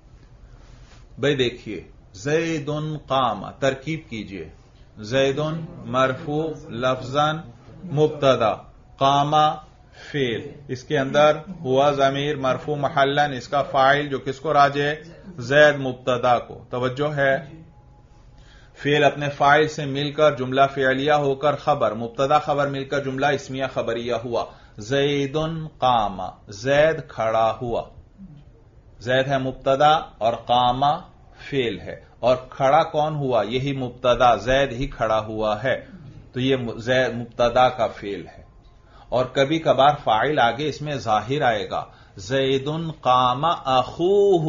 بھائی دیکھیے زید قام، ترکیب کیجئے، زید مرفوع لفظاً مبتدا، قام فعل، اس کے اندر ہوا ضمیر مرفوع محلاً، اس کا فاعل جو کس کو راجع؟ زید مبتدا کو۔ توجہ ہے، فعل اپنے فاعل سے مل کر جملہ فعلیہ ہو کر خبر، مبتدا خبر مل کر جملہ اسمیہ خبریہ ہوا۔ زید قام، زید کھڑا ہوا، زید ہے مبتدا اور قام فعل ہے، اور کھڑا کون ہوا؟ یہی مبتدا، زید ہی کھڑا ہوا ہے، تو یہ زید مبتدا کا فعل ہے۔ اور کبھی کبھار فاعل آگے اس میں ظاہر آئے گا، زید قام اخوہ،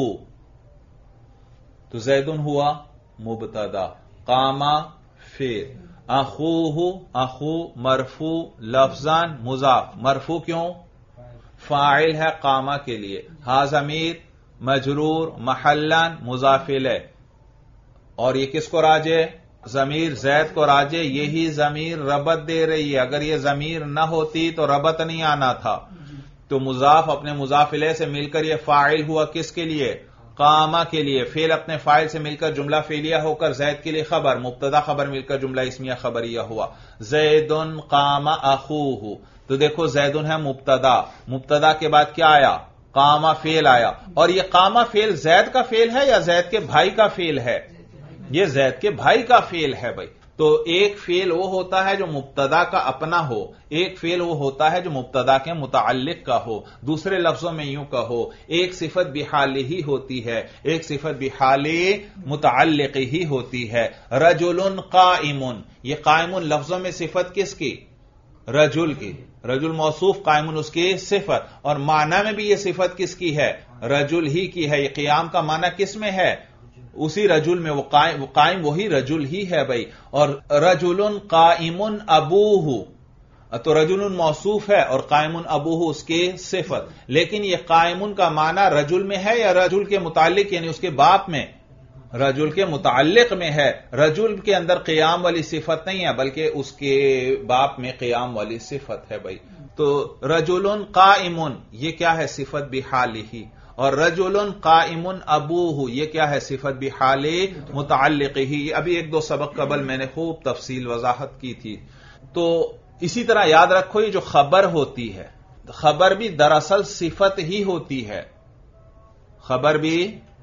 تو زید ہوا مبتدا، قام فعل، اخوہ، اخو مرفوع لفظاً مضاف، مرفوع کیوں؟ فاعل ہے قام کے لیے، ہا ضمیر مجرور محلاً مضاف الیہ، اور یہ کس کو راجع؟ ضمیر زید کو راجع، یہی ضمیر ربط دے رہی ہے، اگر یہ ضمیر نہ ہوتی تو ربط نہیں آنا تھا۔ تو مضاف اپنے مضاف الیہ سے مل کر یہ فاعل ہوا کس کے لیے؟ قامہ کے لیے۔ فعل اپنے فاعل سے مل کر جملہ فعلیہ ہو کر زید کے لیے خبر، مبتدا خبر مل کر جملہ اسمیہ خبریہ ہوا، زید قام اخوہ۔ تو دیکھو زید ہے مبتدا، مبتدا کے بعد کیا آیا؟ قامہ فعل آیا، اور یہ قامہ فعل زید کا فعل ہے یا زید کے بھائی کا فعل ہے؟ یہ زید کے بھائی کا فعل ہے۔ بھائی تو ایک فعل وہ ہوتا ہے جو مبتدا کا اپنا ہو، ایک فعل وہ ہوتا ہے جو مبتدا کے متعلق کا ہو. دوسرے لفظوں میں یوں کہو، ایک صفت بحال ہی ہوتی ہے، ایک صفت بحال متعلق ہی ہوتی ہے. رجل قائم، یہ قائم لفظوں میں صفت کس کی؟ رجل کی. رجل موصوف، قائم اس کی صفت، اور معنی میں بھی یہ صفت کس کی ہے؟ رجل ہی کی ہے. یہ قیام کا معنی کس میں ہے؟ اسی رجل میں. وہ قائم وہی رجل ہی ہے بھائی. اور رجل قائم ابوہ، تو رجل موصوف ہے اور قائم ابوہ اس کی صفت. لیکن یہ قائم کا معنی رجل میں ہے یا رجل کے متعلق یعنی اس کے باپ میں؟ رجل کے متعلق میں ہے. رجل کے اندر قیام والی صفت نہیں ہے بلکہ اس کے باپ میں قیام والی صفت ہے بھائی. تو رجل قائم یہ کیا ہے؟ صفت بحالہ. اور رجل قائم ابوہ یہ کیا ہے؟ صفت بحال متعلق ہی. ابھی ایک دو سبق قبل میں نے خوب تفصیل وضاحت کی تھی. تو اسی طرح یاد رکھو یہ جو خبر ہوتی ہے، خبر بھی دراصل صفت ہی ہوتی ہے. خبر بھی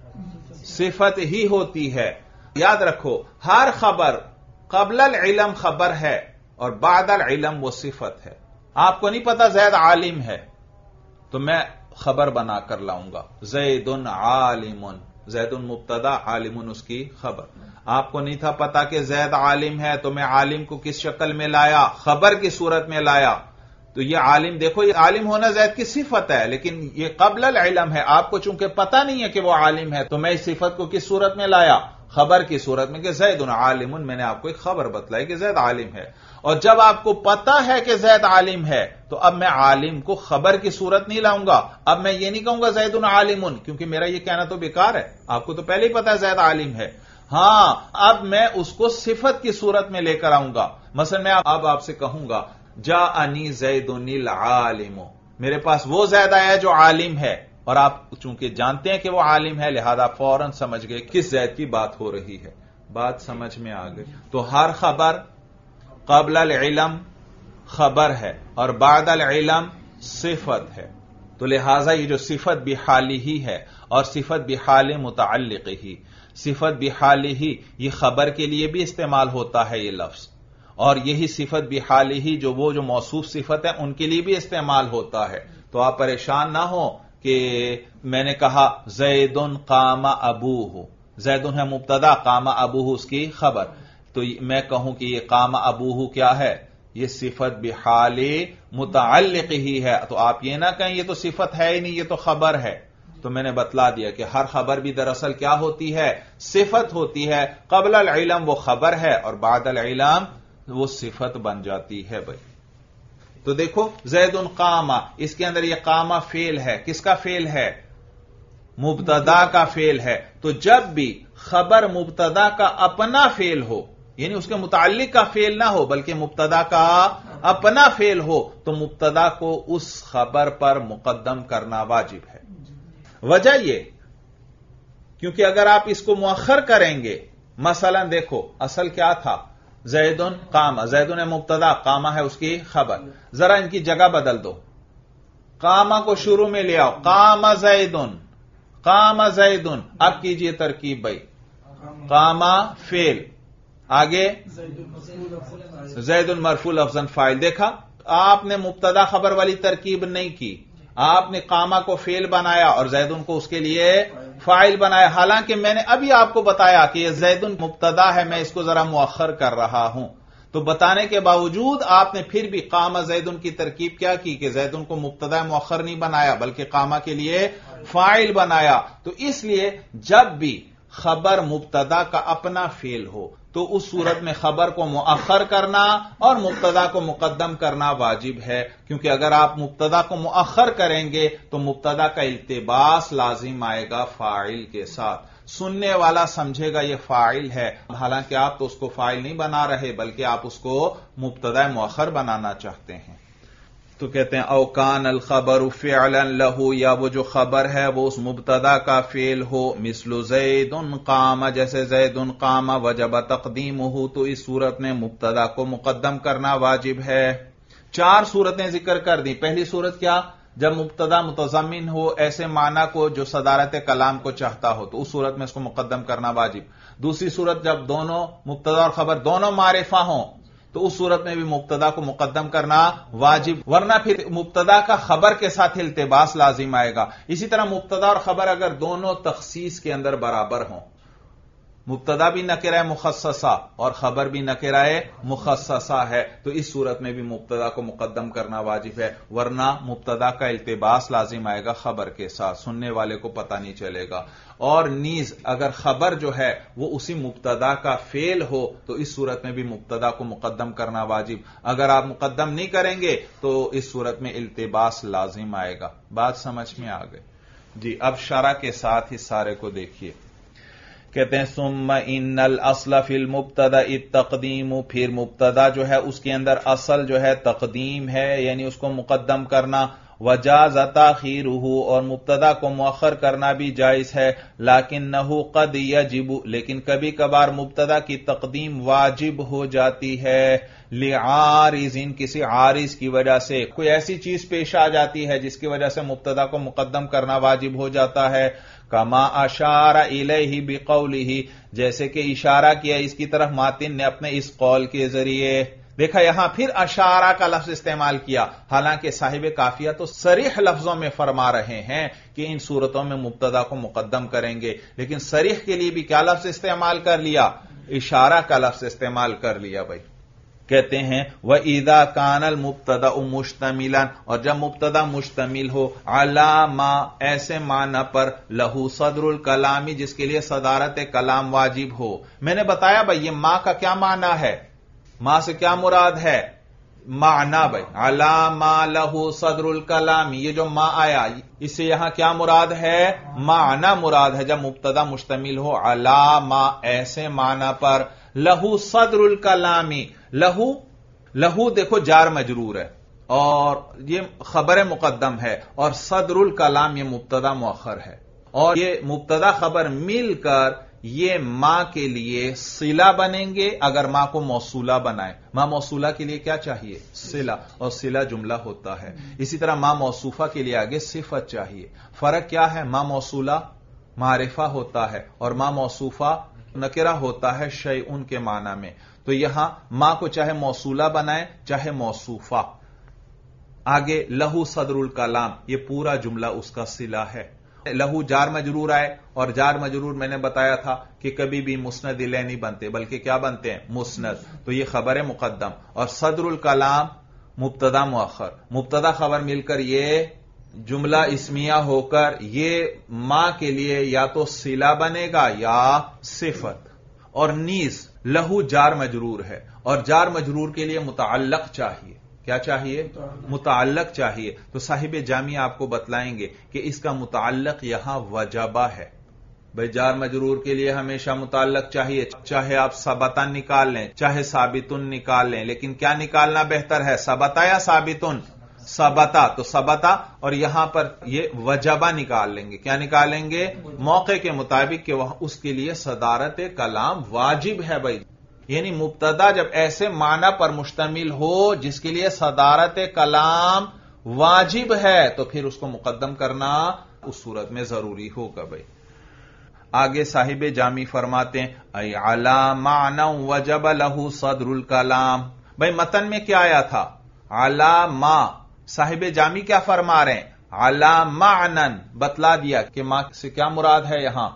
صفت ہی ہوتی ہے. یاد رکھو ہر خبر قبل العلم خبر ہے اور بعد العلم وہ صفت ہے. آپ کو نہیں پتا زید عالم ہے تو میں خبر بنا کر لاؤں گا زید عالم. زید مبتدا، عالم اس کی خبر. آپ کو نہیں تھا پتا کہ زید عالم ہے تو میں عالم کو کس شکل میں لایا؟ خبر کی صورت میں لایا. تو یہ عالم، دیکھو یہ عالم ہونا زید کی صفت ہے لیکن یہ قبل العلم ہے. آپ کو چونکہ پتا نہیں ہے کہ وہ عالم ہے تو میں اس صفت کو کس صورت میں لایا؟ خبر کی صورت میں کہ زید عالم. میں نے آپ کو ایک خبر بتلائی کہ زید عالم ہے. اور جب آپ کو پتا ہے کہ زید عالم ہے تو اب میں عالم کو خبر کی صورت نہیں لاؤں گا. اب میں یہ نہیں کہوں گا زید عالم کیونکہ میرا یہ کہنا تو بیکار ہے. آپ کو تو پہلے ہی پتا ہے زید عالم ہے. ہاں اب میں اس کو صفت کی صورت میں لے کر آؤں گا. مثلا میں اب آپ سے کہوں گا جاءنی زید العالم، میرے پاس وہ زید آیا جو عالم ہے. اور آپ چونکہ جانتے ہیں کہ وہ عالم ہے لہذا فوراً سمجھ گئے کس زید کی بات ہو رہی ہے. بات سمجھ میں آ گئی. تو ہر خبر قبل العلم خبر ہے اور بعد العلم صفت ہے. تو لہذا یہ جو صفت بحال ہی ہے اور صفت بحال متعلق ہی، صفت بحال ہی یہ خبر کے لیے بھی استعمال ہوتا ہے یہ لفظ، اور یہی صفت بحال ہی جو وہ جو موصوف صفت ہے ان کے لیے بھی استعمال ہوتا ہے. تو آپ پریشان نہ ہو کہ میں نے کہا زید قام ابوہ، زید ہے مبتدا، قام ابوہ اس کی خبر. تو میں کہوں کہ یہ قام ابوہ کیا ہے؟ یہ صفت بحال متعلق ہی ہے. تو آپ یہ نہ کہیں یہ تو صفت ہے ہی نہیں یہ تو خبر ہے. تو میں نے بتلا دیا کہ ہر خبر بھی دراصل کیا ہوتی ہے؟ صفت ہوتی ہے. قبل العلم وہ خبر ہے اور بعد العلم وہ صفت بن جاتی ہے بھائی. تو دیکھو زید قام، اس کے اندر یہ قام فعل ہے. کس کا فعل ہے؟ مبتدا کا فعل ہے. تو جب بھی خبر مبتدا کا اپنا فعل ہو یعنی اس کے متعلق کا فعل نہ ہو بلکہ مبتدا کا اپنا فعل ہو تو مبتدا کو اس خبر پر مقدم کرنا واجب ہے. وجہ یہ کیونکہ اگر آپ اس کو مؤخر کریں گے، مثلا دیکھو اصل کیا تھا؟ زید قام، زید مبتدا، قام ہے اس کی خبر. ذرا ان کی جگہ بدل دو، قام کو شروع میں لے آؤ، قام زید، قام زید. اب کیجئے ترکیب بھائی، قام فعل، آگے زید مرفوع لفظاً فاعل. دیکھا آپ نے مبتدا خبر والی ترکیب نہیں کی، آپ نے قامہ کو فعل بنایا اور زیدن کو اس کے لیے فاعل بنایا. حالانکہ میں نے ابھی آپ کو بتایا کہ یہ زیدن مبتدا ہے، میں اس کو ذرا مؤخر کر رہا ہوں. تو بتانے کے باوجود آپ نے پھر بھی قام زیدن کی ترکیب کیا کی کہ زیدن کو مبتدا مؤخر نہیں بنایا بلکہ قامہ کے لیے فاعل بنایا. تو اس لیے جب بھی خبر مبتدا کا اپنا فعل ہو تو اس صورت میں خبر کو مؤخر کرنا اور مبتدا کو مقدم کرنا واجب ہے. کیونکہ اگر آپ مبتدا کو مؤخر کریں گے تو مبتدا کا التباس لازم آئے گا فاعل کے ساتھ. سننے والا سمجھے گا یہ فاعل ہے، حالانکہ آپ تو اس کو فاعل نہیں بنا رہے بلکہ آپ اس کو مبتدا مؤخر بنانا چاہتے ہیں. تو کہتے ہیں او کان الخبر فعلا له، یا وہ جو خبر ہے وہ اس مبتدا کا فعل ہو. مثل زید قام، جیسے زید قام، وجب تقدیمہ، تو اس صورت میں مبتدا کو مقدم کرنا واجب ہے. 4 صورتیں ذکر کر دی. پہلی صورت کیا؟ جب مبتدا متضمن ہو ایسے معنی کو جو صدارت کلام کو چاہتا ہو تو اس صورت میں اس کو مقدم کرنا واجب. دوسری صورت جب دونوں مبتدا اور خبر دونوں معرفہ ہوں تو اس صورت میں بھی مبتدا کو مقدم کرنا واجب، ورنہ پھر مبتدا کا خبر کے ساتھ التباس لازم آئے گا. اسی طرح مبتدا اور خبر اگر دونوں تخصیص کے اندر برابر ہوں، مبتدا بھی نکرہ مخصصہ اور خبر بھی نکرہ مخصصہ ہے، تو اس صورت میں بھی مبتدا کو مقدم کرنا واجب ہے، ورنہ مبتدا کا التباس لازم آئے گا خبر کے ساتھ، سننے والے کو پتہ نہیں چلے گا. اور نیز اگر خبر جو ہے وہ اسی مبتدا کا فعل ہو تو اس صورت میں بھی مبتدا کو مقدم کرنا واجب. اگر آپ مقدم نہیں کریں گے تو اس صورت میں التباس لازم آئے گا. بات سمجھ میں آ گئی جی. اب شرح کے ساتھ اس سارے کو دیکھیے. کہتے ہیں ثم ان الاصل فی المبتدا التقدیم، پھر مبتدا جو ہے اس کے اندر اصل جو ہے تقدیم ہے، یعنی اس کو مقدم کرنا. وجاز تاخیرہ، اور مبتدا کو مؤخر کرنا بھی جائز ہے. لیکنہ قد یجب، لیکن کبھی کبھار مبتدا کی تقدیم واجب ہو جاتی ہے. لعارض، کسی عارض کی وجہ سے کوئی ایسی چیز پیش آ جاتی ہے جس کی وجہ سے مبتدا کو مقدم کرنا واجب ہو جاتا ہے. کما اشار الیہ بقولہ، جیسے کہ اشارہ کیا اس کی طرف ماتن نے اپنے اس قول کے ذریعے. دیکھا یہاں پھر اشارہ کا لفظ استعمال کیا، حالانکہ صاحب کافیہ تو صریح لفظوں میں فرما رہے ہیں کہ ان صورتوں میں مبتدا کو مقدم کریں گے، لیکن صریح کے لیے بھی کیا لفظ استعمال کر لیا؟ اشارہ کا لفظ استعمال کر لیا. بھائی کہتے ہیں وَإِذَا كَانَ الْمُبْتَدَأُ مُشْتَمِلًا، اور جب مبتدا مشتمل ہو عَلَى مَا، ایسے معنی پر لہو صدر الکلامی، جس کے لیے صدارت کلام واجب ہو. میں نے بتایا بھائی یہ ما کا کیا معنی ہے، ما سے کیا مراد ہے؟ معنی. بھائی عَلَى مَا لَهُ صدر الکلام، یہ جو ما آیا اس سے یہاں کیا مراد ہے؟ معنی مراد ہے. جب مبتدا مشتمل ہو عَلَى مَا، ایسے معنی پر لہو صدر الکلامی. لہو دیکھو جار مجرور ہے اور یہ خبر مقدم ہے، اور صدر الکلام یہ مبتدا مؤخر ہے، اور یہ مبتدا خبر مل کر یہ ما کے لیے صلہ بنیں گے. اگر ما کو موصولہ بنائیں، ما موصولہ کے لیے کیا چاہیے؟ صلہ، اور صلہ جملہ ہوتا ہے. اسی طرح ما موصوفہ کے لیے آگے صفت چاہیے. فرق کیا ہے؟ ما موصولہ معرفہ ہوتا ہے اور ما موصوفہ نکرہ ہوتا ہے شیء کے معنی میں. تو یہاں ما کو چاہے موصولہ بنائیں چاہے موصوفہ. آگے لہو صدر الکلام، یہ پورا جملہ اس کا صلہ ہے. لہو جار مجرور آئے، اور جار مجرور میں نے بتایا تھا کہ کبھی بھی مسند الیہ نہیں بنتے بلکہ کیا بنتے ہیں؟ مسند. تو یہ خبر مقدم، اور صدر الکلام مبتدا مؤخر. مبتدا خبر مل کر یہ جملہ اسمیہ ہو کر یہ ما کے لیے یا تو صلہ بنے گا یا صفت. اور نیز لہو جار مجرور ہے، اور جار مجرور کے لیے متعلق چاہیے. کیا چاہیے؟ متعلق چاہیے. تو صاحب جامعہ آپ کو بتلائیں گے کہ اس کا متعلق یہاں وجبہ ہے. بھئی جار مجرور کے لیے ہمیشہ متعلق چاہیے، چاہے آپ ثبتن نکال لیں چاہے ثابتن نکال لیں، لیکن کیا نکالنا بہتر ہے، ثبتا یا ثابتن؟ ثبتا. تو ثبتا، اور یہاں پر یہ وجبہ نکال لیں گے. کیا نکالیں گے؟ موقع کے مطابق کہ اس کے لیے صدارت کلام واجب ہے. بھائی یعنی مبتدا جب ایسے معنی پر مشتمل ہو جس کے لیے صدارت کلام واجب ہے تو پھر اس کو مقدم کرنا اس صورت میں ضروری ہوگا. بھائی آگے صاحب جامی فرماتے ہیں ای علی معنی وجب لہ صدر الکلام. بھائی متن میں کیا آیا تھا؟ علی ما. صاحب جامی کیا فرما رہے ہیں؟ علی معنن. بتلا دیا کہ ما سے کیا مراد ہے یہاں؟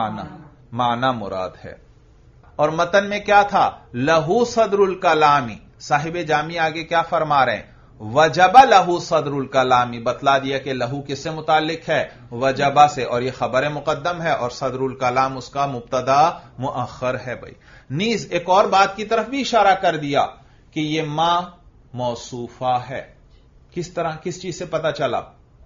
معنی مراد ہے. اور متن میں کیا تھا؟ لہو صدر الکلامی. صاحب جامی آگے کیا فرما رہے ہیں؟ وجب لہو صدر الکلامی. بتلا دیا کہ لہو کس سے متعلق ہے؟ وجبہ سے، اور یہ خبر مقدم ہے، اور صدر الکلام اس کا مبتدا مؤخر ہے. بھائی نیز ایک اور بات کی طرف بھی اشارہ کر دیا کہ یہ ما موصوفہ ہے. کس طرح؟ کس چیز سے پتا چلا؟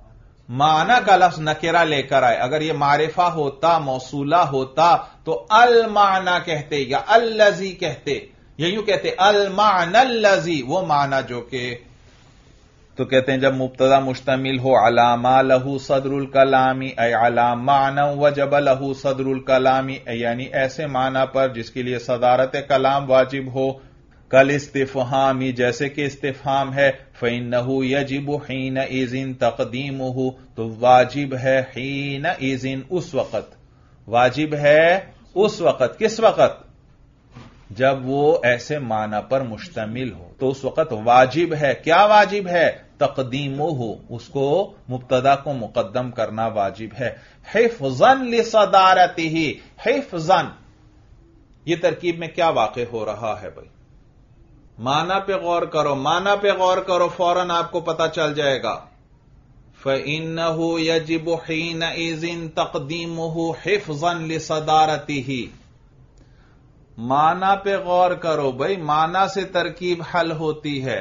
معنی کا لفظ نکرہ لے کر آئے. اگر یہ معرفہ ہوتا، موصولہ ہوتا تو المعنی کہتے یا الذی کہتے، یا یوں کہتے المعنی الذی، وہ معنی جو کہ. تو کہتے ہیں جب مبتدا مشتمل ہو علی ما لہ صدر الکلامی ای علی معنی وجب لہ صدر الکلامی، یعنی ایسے معنی پر جس کے لیے صدارت کلام واجب ہو. कल इस्तिफहामी, जैसे कि इस्तिफहाम है, फ़इन्नहु यजिबु हीनइज़िन तक़दीमुहु, तो वाजिब है हीनइज़िन, उस वक़्त वाजिब है, उस वक़्त, किस वक़्त? जब वो ऐसे माना पर मुश्तमिल हो, तो उस वक़्त वाजिब है, क्या वाजिब है? तक़दीमुहु, उसको मुब्तदा को मुक़द्दम करना वाजिब है। हिफ़्ज़न लिसदारतिही, हिफ़्ज़न, ये तरकीब में क्या वाक़े हो रहा है भाई? माना पे गौर करो, माना पे गौर करो, फौरन आपको पता चल जाएगा। फ़इन्नहु यजिबु हीनइज़िन तक़दीमुहु हिफ़्ज़न लिसदारतिही। माना पे गौर करो भाई, माना से तरकीब हल होती है।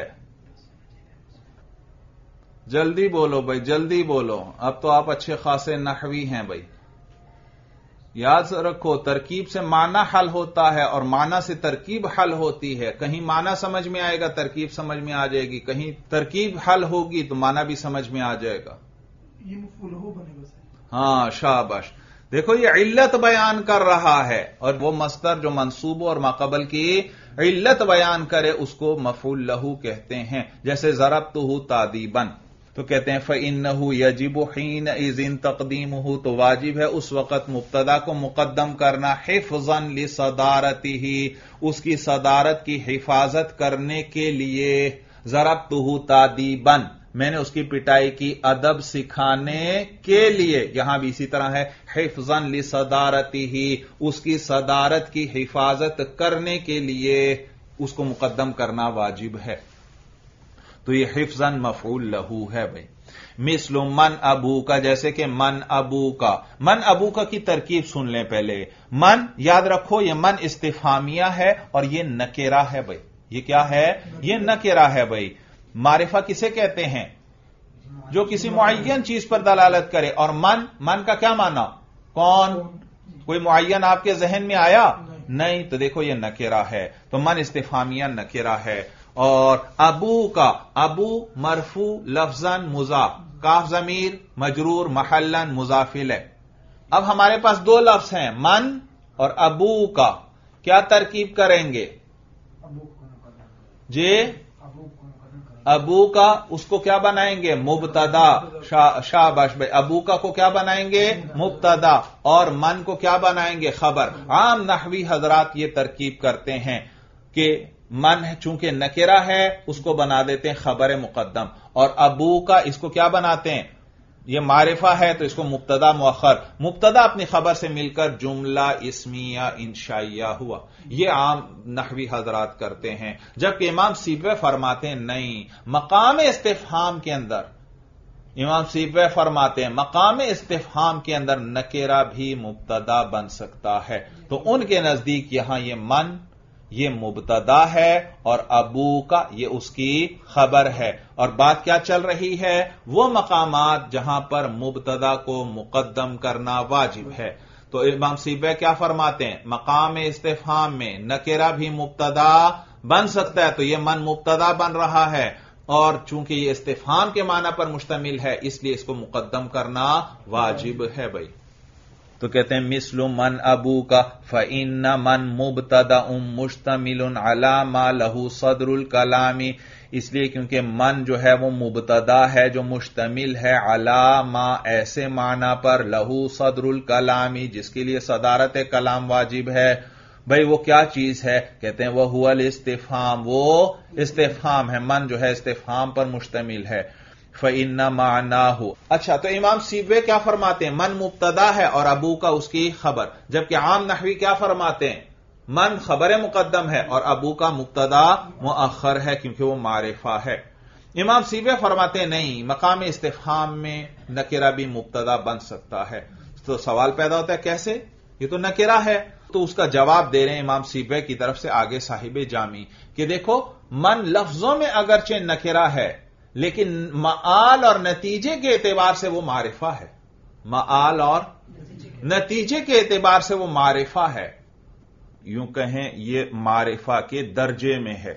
जल्दी बोलो भाई, जल्दी बोलो, अब तो आप अच्छे खासे नहवी हैं भाई। याद रखो, तरकीब से माना हल होता है और माना से तरकीब हल होती है। कहीं माना समझ में आएगा, तरकीब समझ में आ जाएगी, कहीं तरकीब हल होगी तो माना भी समझ में आ जाएगा। ये मफूल हो बनेगा। हां, शाबाश। देखो, ये इल्लत बयान कर रहा है, और वो मस्दर जो मंसूब और माक़बल की इल्लत बयान करे उसको मफूल लहू कहते हैं। जैसे ज़रबतुहु तादीबन, तो कहते हैं फ़इन्नहु यजिबु हीनइज़िन तक़दीमुहु, तो वाजिब है उस वक़्त मुब्तदा को मुक़द्दम करना, हिफ़्ज़न लिसदारतिही, उसकी सदारत की हिफाजत करने के लिए। ज़रबतुहु तादीबन, मैंने उसकी पिटाई की अदब सिखाने के लिए। यहां भी इसी तरह है, हिफ़्ज़न लिसदारतिही, उसकी सदारत की हिफाजत करने के लिए उसको मुक़द्दम करना वाजिब है। तो ये हिफ़्ज़न मफ़ऊल लहू है भाई। मिस्लु मन अबू का, जैसे कि मन अबू का। मन अबू का की तरकीब सुन लें पहले। मन, याद रखो, ये मन इस्तिफ़हामिया है और ये नकेरा है भाई। ये क्या है? ये नकेरा है भाई। मारिफा किसे कहते हैं? जो किसी मुअय्यन चीज पर दलालत करे। और मन, मन का क्या माना? कौन? कोई मुअय्यन आपके जहन में आया? नहीं, तो देखो ये नकेरा है, तो मन इस्तिफ़हामिया नकेरा है। और अबू का, अबू मरफू लफ्जन मुजाफ, काफ जमीर मजरूर महल्लन मुजाफिल है। अब हमारे पास दो लफ्ज हैं, मन और अबू का। क्या तरकीब करेंगे जे? अबू का उसको क्या बनाएंगे? मुब्तदा। शाबाश भाई। अबू का को क्या बनाएंगे? मुब्तदा। और मन को क्या बनाएंगे? खबर। आम नहवी हजरात ये तरकीब करते हैं कि मन चूंकि नकेरा है उसको बना देते हैं खबर मुकद्दम, और अबू का इसको क्या बनाते हैं? ये मारिफा है तो इसको मुब्तदा मुअख्खर, मुब्तदा अपनी खबर से मिलकर जुमला इस्मिया इंशाइया हुआ। ये आम नहवी हजरात करते हैं। जबकि इमाम सीबवे फरमाते हैं नहीं, मकाम इस्तिफहाम के अंदर, इमाम सीबवे फरमाते हैं मकाम इस्तिफहाम के अंदर नकेरा भी मुब्तदा बन सकता है। तो उनके नजदीक यहां ये मन ये मुब्तदा है और अबू का ये उसकी खबर है। और बात क्या चल रही है? वो मकामात जहां पर मुब्तदा को मुकद्दम करना वाजिब है। तो इमाम सीबे क्या फरमाते हैं? मकाम इस्तिफहाम में नकेरा भी मुब्तदा बन सकता है, तो ये मन मुब्तदा बन रहा है, और चूंकि ये इस्तिफहाम के माना पर मुश्तमिल है इसलिए इसको मुकद्दम करना वाजिब है भाई। तो कहते हैं मिस्लु मन अबू का फ़इन्न मन मुब्तदा मुश्तमिलुन अला मा लहू सदरुल कलामी, इसलिए क्योंकि मन जो है वो मुब्तदा है जो मुश्तमिल है अला मा ऐसे माना पर लहू सदरुल कलामी जिसके लिए सदारत कलाम वाजिब है। भाई वो क्या चीज है? कहते हैं वह हुवल इस्तिफहाम, वो इस्तिफहाम है। मन जो है इस्तिफहाम पर मुश्तमिल है। फ़इन्ना मानाहु। अच्छा, तो इमाम सीबवे क्या फरमाते हैं? मन मुब्तदा है और अबू का उसकी खबर। जबकि आम नहवी क्या फरमाते हैं? मन खबर मुकद्दम है और अबू का मुब्तदा मुअख्खर है क्योंकि वो मारिफा है। इमाम सीबवे फरमाते हैं नहीं, मकाम इस्तिफहाम में नकेरा भी मुब्तदा बन सकता है। तो सवाल पैदा होता है कैसे? ये तो नकेरा है। तो उसका जवाब दे रहे हैं इमाम सीबवे की तरफ से आगे साहिब जामी कि देखो, मन लफ्जों में अगरचे नकेरा है लेकिन मआल और नतीजे के एतबार से वो मारिफा है। मआल और नतीजे के एतबार से वो मारिफा है। यूं कहें ये मारिफा के दर्जे में है।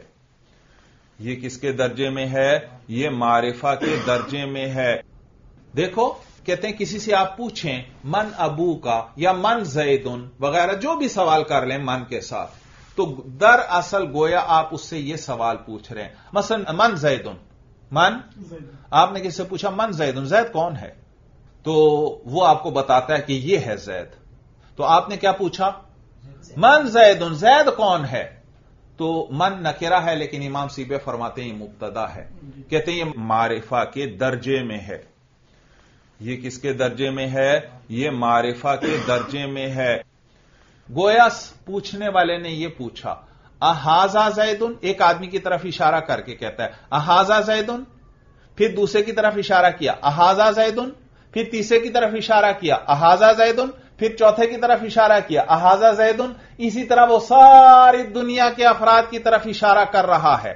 ये किसके दर्जे में है? ये मारिफा के दर्जे में है। देखो, कहते हैं किसी से आप पूछें मन अबू का या मन जैदुन वगैरह जो भी सवाल कर लें मन के साथ, تو دراصل گویا آپ اس سے یہ سوال پوچھ رہے ہیں، مثلا من زیدن، من آپ نے کس سے پوچھا من زیدن، زید کون ہے؟ تو وہ آپ کو بتاتا ہے کہ یہ ہے زید. تو آپ نے کیا پوچھا؟ من زیدن، زید کون ہے؟ تو من نکرہ ہے، لیکن امام سیبوی فرماتے ہیں یہ مبتدا ہے. کہتے ہیں یہ معرفہ کے درجے میں ہے. یہ کس کے درجے میں ہے؟ یہ معرفہ کے درجے میں ہے. گویا پوچھنے والے نے یہ پوچھا احاذا زیدن، ایک آدمی کی طرف اشارہ کر کے کہتا ہے احاذا زیدن، پھر دوسرے کی طرف اشارہ کیا احاذا زیدن، پھر تیسرے کی طرف اشارہ کیا احاذا زیدن، پھر چوتھے کی طرف اشارہ کیا احاذا زیدن. اسی طرح وہ ساری دنیا کے افراد کی طرف اشارہ کر رہا ہے.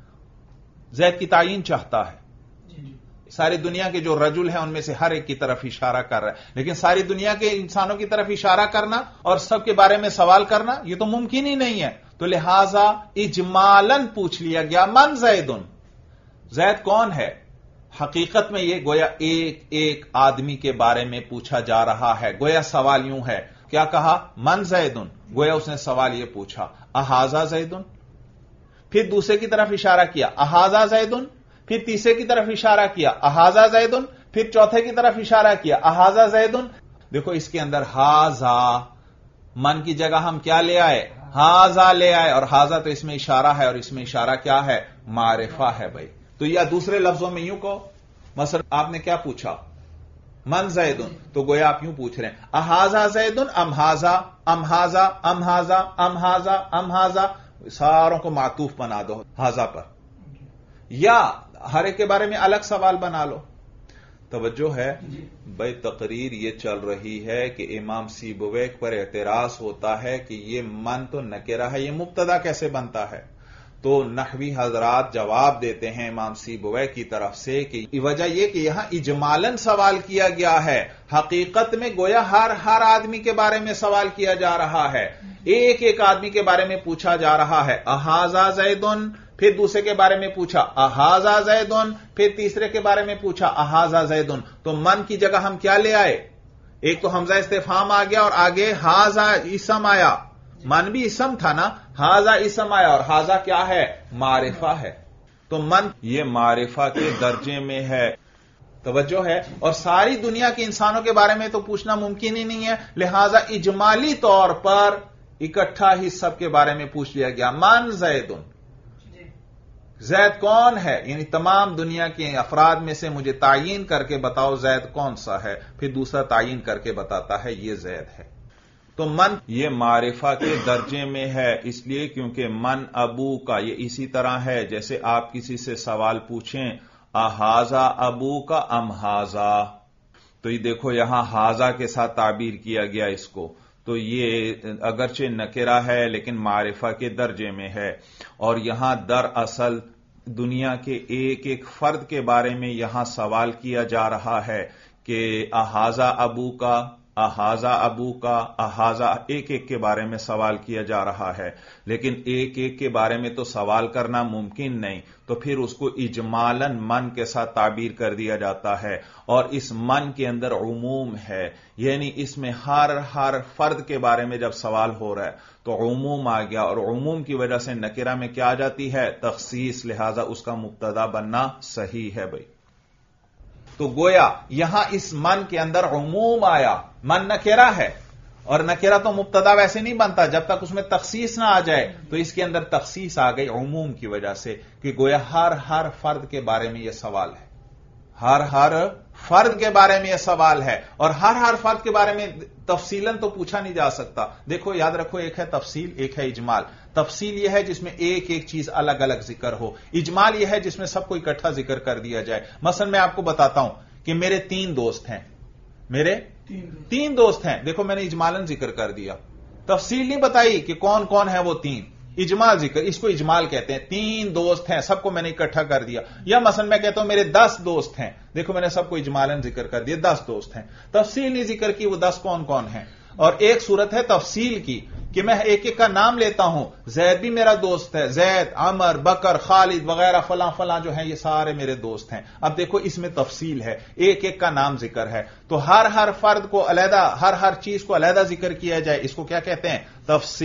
زید کی تعین چاہتا ہے، ساری دنیا کے جو رجل ہیں ان میں سے ہر ایک کی طرف اشارہ کر رہا ہے، لیکن ساری دنیا کے انسانوں کی طرف اشارہ کرنا اور سب کے بارے میں سوال کرنا یہ تو ممکن ہی نہیں ہے. تو لہذا اجمالاً پوچھ لیا گیا من زیدن، زید کون ہے. حقیقت میں یہ گویا ایک ایک آدمی کے بارے میں پوچھا جا رہا ہے. گویا سوال یوں ہے، کیا کہا؟ من زیدن، گویا اس نے سوال یہ پوچھا احاذا زیدن، پھر دوسرے کی طرف اشارہ کیا احاذا زیدن، پھر تیسرے کی طرف اشارہ کیا احاذا زیدن، پھر چوتھے کی طرف اشارہ کیا احاذا زیدن. دیکھو اس کے اندر ہاذا، من کی جگہ ہم کیا لے آئے؟ ہاذا لے آئے، اور ہاذا تو اس میں اشارہ ہے، اور اس میں اشارہ کیا ہے؟ معرفہ ہے بھائی. تو یا دوسرے لفظوں میں یوں کہو، مثلا آپ نے کیا پوچھا؟ من زیدن، تو گویا آپ یوں پوچھ رہے ہیں احاذا زیدن ام ہاذا ام ہاذا ام ہاذا ام ہاذا ام ہاذا، ساروں کو معطوف بنا دو ہاذا پر، یا ہر ایک کے بارے میں الگ سوال بنا لو. توجہ ہے بھائی، تقریر یہ چل رہی ہے کہ امام سیبوی پر اعتراض ہوتا ہے کہ یہ من تو نکرہ ہے، یہ مبتدا کیسے بنتا ہے؟ تو نحوی حضرات جواب دیتے ہیں امام سیبوی کی طرف سے کہ وجہ یہ کہ یہاں اجمالاً سوال کیا گیا ہے، حقیقت میں گویا ہر آدمی کے بارے میں سوال کیا جا رہا ہے، ایک ایک آدمی کے بارے میں پوچھا جا رہا ہے احاذا زیدن، پھر دوسرے کے بارے میں پوچھا احاذا زیدن، پھر تیسرے کے بارے میں پوچھا احاذا زیدن. تو من کی جگہ ہم کیا لے آئے؟ ایک تو حمزہ استفہام آ گیا اور آگے ہاذا اسم آیا. من بھی اسم تھا نا، ہاذا اسم آیا، اور ہاذا کیا ہے؟ معرفہ ہے. تو من یہ معرفہ کے درجے میں ہے. توجہ ہے. اور ساری دنیا کے انسانوں کے بارے میں تو پوچھنا ممکن ہی نہیں ہے، لہذا اجمالی طور پر اکٹھا ہی سب کے بارے میں پوچھ لیا گیا من زیدن، زید کون ہے، یعنی تمام دنیا کے افراد میں سے مجھے تعین کر کے بتاؤ زید کون سا ہے. پھر دوسرا تعین کر کے بتاتا ہے یہ زید ہے. تو من یہ معرفہ کے درجے میں ہے، اس لیے کیونکہ من ابو کا یہ اسی طرح ہے جیسے آپ کسی سے سوال پوچھیں احاذا ابو کا ام ہاذا، تو یہ دیکھو یہاں ہاذا کے ساتھ تعبیر کیا گیا اس کو. تو یہ اگرچہ نکرہ ہے لیکن معرفہ کے درجے میں ہے، اور یہاں دراصل دنیا کے ایک ایک فرد کے بارے میں یہاں سوال کیا جا رہا ہے کہ احاذا ابو کا، احاذا ابو کا، احاذا، ایک ایک کے بارے میں سوال کیا جا رہا ہے، لیکن ایک ایک کے بارے میں تو سوال کرنا ممکن نہیں، تو پھر اس کو اجمالاً من کے ساتھ تعبیر کر دیا جاتا ہے. اور اس من کے اندر عموم ہے، یعنی اس میں ہر فرد کے بارے میں جب سوال ہو رہا ہے تو عموم آ گیا، اور عموم کی وجہ سے نکرہ میں کیا آ جاتی ہے؟ تخصیص، لہذا اس کا مبتدا بننا صحیح ہے بھائی. تو گویا یہاں اس من کے اندر عموم آیا، من نکرہ ہے، اور نکرہ تو مبتدا ویسے نہیں بنتا جب تک اس میں تخصیص نہ آ جائے، تو اس کے اندر تخصیص آ گئی عموم کی وجہ سے کہ گویا ہر فرد کے بارے میں یہ سوال ہے، ہر فرد کے بارے میں یہ سوال ہے، اور ہر فرد کے بارے میں تفصیلاً تو پوچھا نہیں جا سکتا. دیکھو یاد رکھو، ایک ہے تفصیل، ایک ہے اجمال. تفصیل یہ ہے جس میں ایک ایک چیز الگ الگ ذکر ہو، اجمال یہ ہے جس میں سب کو اکٹھا ذکر کر دیا جائے. مثلا میں آپ کو بتاتا ہوں کہ میرے 3 دوست ہیں، میرے 3 دوست ہیں، دیکھو میں نے اجمالاً ذکر کر دیا، تفصیل نہیں بتائی کہ کون کون ہے وہ 3، اجمال ذکر، اس کو اجمال کہتے ہیں. 3 دوست ہیں، سب کو میں نے اکٹھا کر دیا. یا مثلا میں کہتا ہوں میرے 10 دوست ہیں، دیکھو میں نے سب کو اجمالاً ذکر کر دیا، 10 دوست ہیں، تفصیل نہیں ذکر کی وہ 10 کون کون ہیں. اور ایک صورت ہے تفصیل کی کہ میں ایک ایک کا نام لیتا ہوں، زید بھی میرا دوست ہے، زید، عمر، بکر، خالد وغیرہ فلاں فلاں جو ہیں یہ سارے میرے دوست ہیں. اب دیکھو اس میں تفصیل ہے، ایک ایک کا نام ذکر ہے. تو ہر فرد کو علیحدہ، ہر چیز کو علیحدہ ذکر کیا جائے، اس کو کیا کہتے ہیں؟ تفصیل.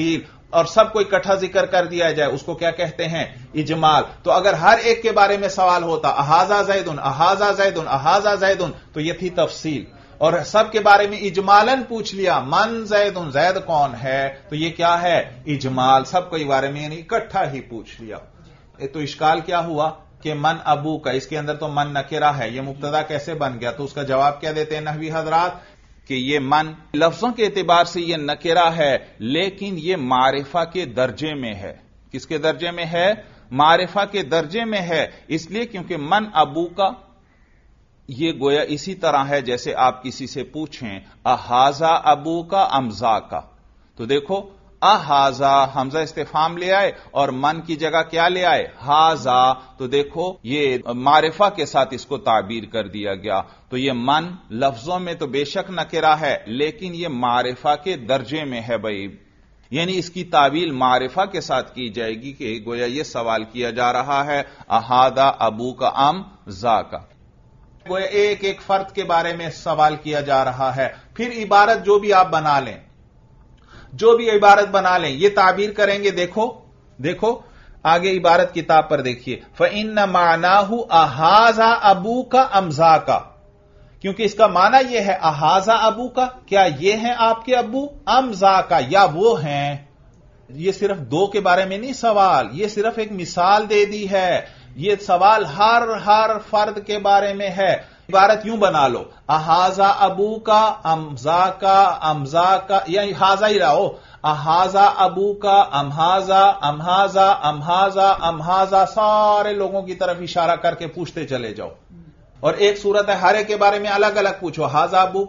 اور سب کو اکٹھا ذکر کر دیا جائے اس کو کیا کہتے ہیں؟ اجمال. تو اگر ہر ایک کے بارے میں سوال ہوتا احاذا زیدن احاذا زیدن احاذا زیدن تو یہ تھی تفصیل، اور سب کے بارے میں اجمالن پوچھ لیا من زیدن زید کون ہے تو یہ کیا ہے؟ اجمال. سب کے بارے میں یعنی اکٹھا ہی پوچھ لیا. تو اشکال کیا ہوا کہ من ابو کا، اس کے اندر تو من نکرہ ہے، یہ مبتدا کیسے بن گیا؟ تو اس کا جواب کیا دیتے ہیں نحوی حضرات کہ یہ من لفظوں کے اعتبار سے یہ نکرہ ہے لیکن یہ معرفہ کے درجے میں ہے. کس کے درجے میں ہے؟ معرفہ کے درجے میں ہے. اس لیے کیونکہ من ابو کا یہ گویا اسی طرح ہے جیسے آپ کسی سے پوچھیں احاذا ابو کا امزا کا. تو دیکھو احاذا حمزہ استفہام لے آئے اور من کی جگہ کیا لے آئے؟ حاذا. تو دیکھو یہ معرفہ کے ساتھ اس کو تعبیر کر دیا گیا. تو یہ من لفظوں میں تو بے شک نکرہ ہے لیکن یہ معرفہ کے درجے میں ہے بھائی، یعنی اس کی تعبیر معرفہ کے ساتھ کی جائے گی کہ گویا یہ سوال کیا جا رہا ہے احاذا ابو کا ام زا کا. گویا ایک ایک فرد کے بارے میں سوال کیا جا رہا ہے. پھر عبارت جو بھی آپ بنا لیں، جو بھی عبارت بنا لیں یہ تعبیر کریں گے. دیکھو آگے عبارت کتاب پر دیکھیے فَإِنَّ مَعْنَاهُ أَحَاذَا أَبُوكَ أَمْ ذَاكَ، کیونکہ اس کا معنی یہ ہے احاذا ابو کا، کیا یہ ہیں آپ کے ابو؟ ام ذاکا، یا وہ ہیں. یہ صرف دو کے بارے میں نہیں سوال، یہ صرف ایک مثال دے دی ہے. یہ سوال ہر فرد کے بارے میں ہے. عبارت یوں بنا لو احاذا ابو کا ام ذاکا یا حاذا ہی رہو احاذا ابو کا امحاذا سارے لوگوں کی طرف اشارہ کر کے پوچھتے چلے جاؤ. اور ایک صورت ہے ہر ایک کے بارے میں الگ الگ پوچھو احاذا ابو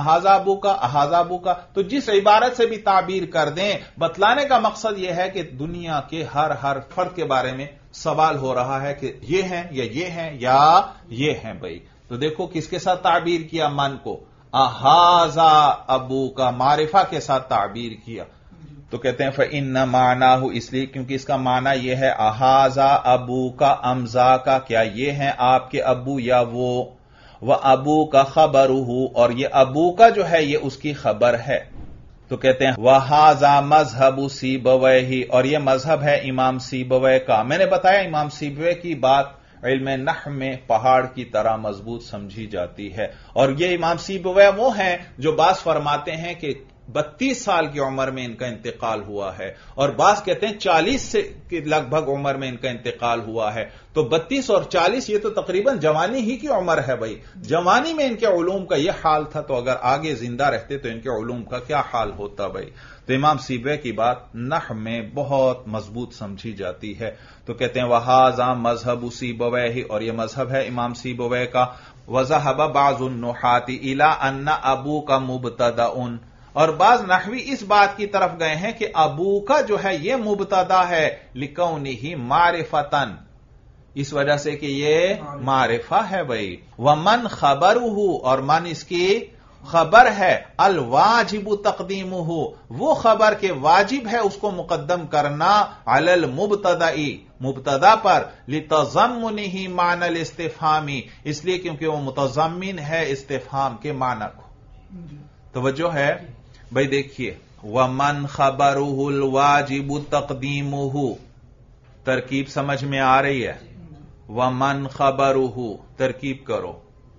کا. تو جس عبارت سے بھی تعبیر کر دیں بتلانے کا مقصد یہ ہے کہ دنیا کے ہر فرد کے بارے میں سوال ہو رہا ہے کہ یہ ہیں یا یہ ہیں یا یہ ہیں بھائی. تو دیکھو کس کے ساتھ تعبیر کیا؟ من کو احاذا ابو کا معرفہ کے ساتھ تعبیر کیا. تو کہتے ہیں فَإِنَّ مَعْنَاهُ، اس لیے کیونکہ اس کا معنی یہ ہے احاذا ابو کا امزا کا، کیا یہ ہیں آپ کے ابو یا وہ. وَأَبُو کا خَبَرُهُ، اور یہ ابو کا جو ہے یہ اس کی خبر ہے. تو کہتے ہیں وَهَذَا مَذْهَبُ سِیبَوَیْهِ، اور یہ مذہب ہے امام سیبویہ کا. میں نے بتایا امام سیبویہ کی بات علم نحو میں پہاڑ کی طرح مضبوط سمجھی جاتی ہے. اور یہ امام سیبویہ وہ ہیں جو بعض فرماتے ہیں کہ 32 سال کی عمر میں ان کا انتقال ہوا ہے، اور بعض کہتے ہیں 40 سے لگ بھگ عمر میں ان کا انتقال ہوا ہے. تو 32 اور 40 یہ تو تقریباً جوانی ہی کی عمر ہے بھائی. جوانی میں ان کے علوم کا یہ حال تھا تو اگر آگے زندہ رہتے تو ان کے علوم کا کیا حال ہوتا بھائی. تو امام سیبویہ کی بات نحو میں بہت مضبوط سمجھی جاتی ہے. تو کہتے ہیں وَهَذَا مَذْهَبُ سِیبَوَیْهِ، اور یہ مذہب ہے امام سیبویہ کا. وَذَهَبَ بَعْضُ النُّحَاةِ إِلَىٰ أَنَّ أَبُوكَ مُبْتَدَأٌ، اور بعض نحوی اس بات کی طرف گئے ہیں کہ ابو کا جو ہے یہ مبتدا ہے لِكَوْنِهِ مَعْرِفَةً، اس وجہ سے کہ یہ معرفہ ہے بھائی. وَمَنْ خَبَرُهُ، اور من اس کی خبر ہے. الواجب تقدیمه، وہ خبر کے واجب ہے اس کو مقدم کرنا علی المبتدأ، مبتدا پر. لتضمنه معنی الاستفہام، اس لیے کیونکہ وہ متضمن ہے استفہام کے معنی کو. توجہ ہے بھائی. دیکھیے ومن خبره الواجب تقدیمه، ترکیب سمجھ میں آ رہی ہے؟ ومن خبره، ترکیب کرو.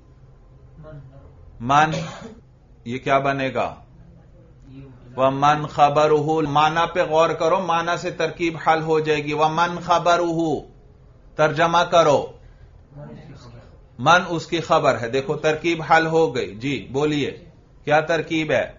من یہ کیا بنے گا؟ ومن خبره، معنی پہ غور کرو، معنی سے ترکیب حل ہو جائے گی. ومن خبره، ترجمہ کرو. من اس کی خبر ہے. دیکھو ترکیب حل ہو گئی. جی بولیے کیا ترکیب ہے؟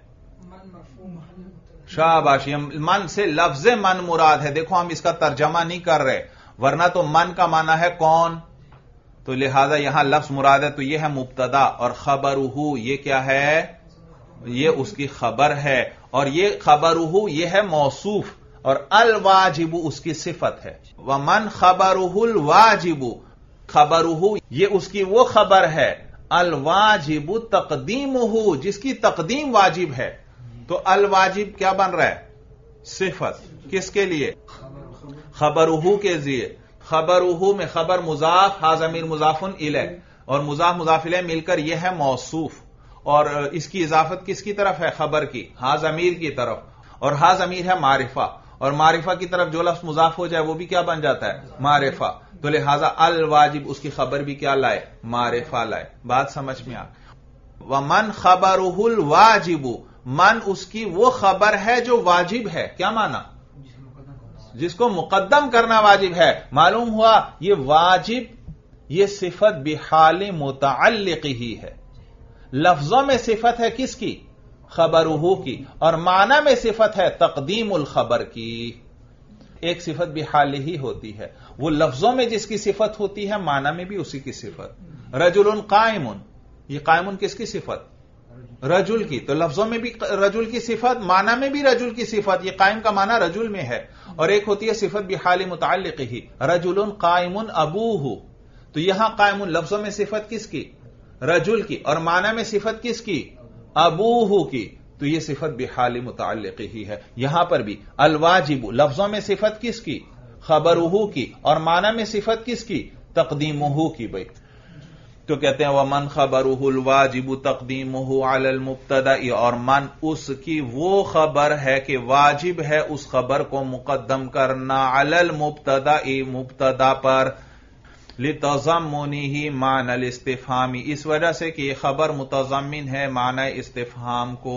شاباش. من سے لفظ من مراد ہے. دیکھو ہم اس کا ترجمہ نہیں کر رہے، ورنہ تو من کا معنی ہے کون، تو لہذا یہاں لفظ مراد ہے تو یہ ہے مبتدا. اور خبرہ یہ کیا ہے؟ یہ اس کی خبر ہے. اور یہ خبرہ یہ ہے موصوف، اور الواجب اس کی صفت ہے. ومن خبرہ الواجب، خبرہ یہ اس کی وہ خبر ہے. الواجب تقدیمہ، جس کی تقدیم واجب ہے. تو الواجب کیا بن رہا ہے؟ صفت. کس کے لیے؟ خبرہ کے لیے. خبرہ میں خبر مضاف، ہا ضمیر مضاف الیہ، اور مضاف مضاف الیہ مل کر یہ ہے موصوف. اور اس کی اضافت کس کی طرف ہے؟ خبر کی، ہا ضمیر کی طرف. اور ہا ضمیر ہے معرفہ. اور معرفہ کی طرف جو لفظ مضاف ہو جائے وہ بھی کیا بن جاتا ہے؟ معرفہ. تو لہذا الواجب اس کی خبر بھی کیا لائے؟ معرفہ لائے. بات سمجھ میں آ. ومن خبرہ الواجب، من اس کی وہ خبر ہے جو واجب ہے. کیا مانا؟ جس کو مقدم کرنا واجب ہے. معلوم ہوا یہ واجب یہ صفت بحال متعلق ہی ہے. لفظوں میں صفت ہے کس کی؟ خبرہ کی. اور معنی میں صفت ہے تقدیم الخبر کی. ایک صفت بحال ہی ہوتی ہے، وہ لفظوں میں جس کی صفت ہوتی ہے معنی میں بھی اسی کی صفت. رجل قائم، یہ قائم کس کی صفت؟ رجل کی. تو لفظوں میں بھی رجل کی صفت، معنی میں بھی رجل کی صفت. یہ قائم کا معنی رجل میں ہے. اور ایک ہوتی ہے صفت بحال متعلق ہی، رجل قائم ابوہ. تو یہاں قائم لفظوں میں صفت کس کی؟ رجل کی. اور معنی میں صفت کس کی؟ ابوہ کی. تو یہ صفت بحال متعلق ہی ہے. یہاں پر بھی الواجب لفظوں میں صفت کس کی؟ خبرہ کی. اور معنی میں صفت کس کی؟ تقدیمہ کی. بھائی تو کہتے ہیں ومن خبرہ الواجب تقدیمہ علی المبتدا، اور من اس کی وہ خبر ہے کہ واجب ہے اس خبر کو مقدم کرنا علی المبتدا، مبتدا پر. لتضمنہ معنی الاستفہام، اس وجہ سے کہ یہ خبر متضمن ہے معنی استفہام کو.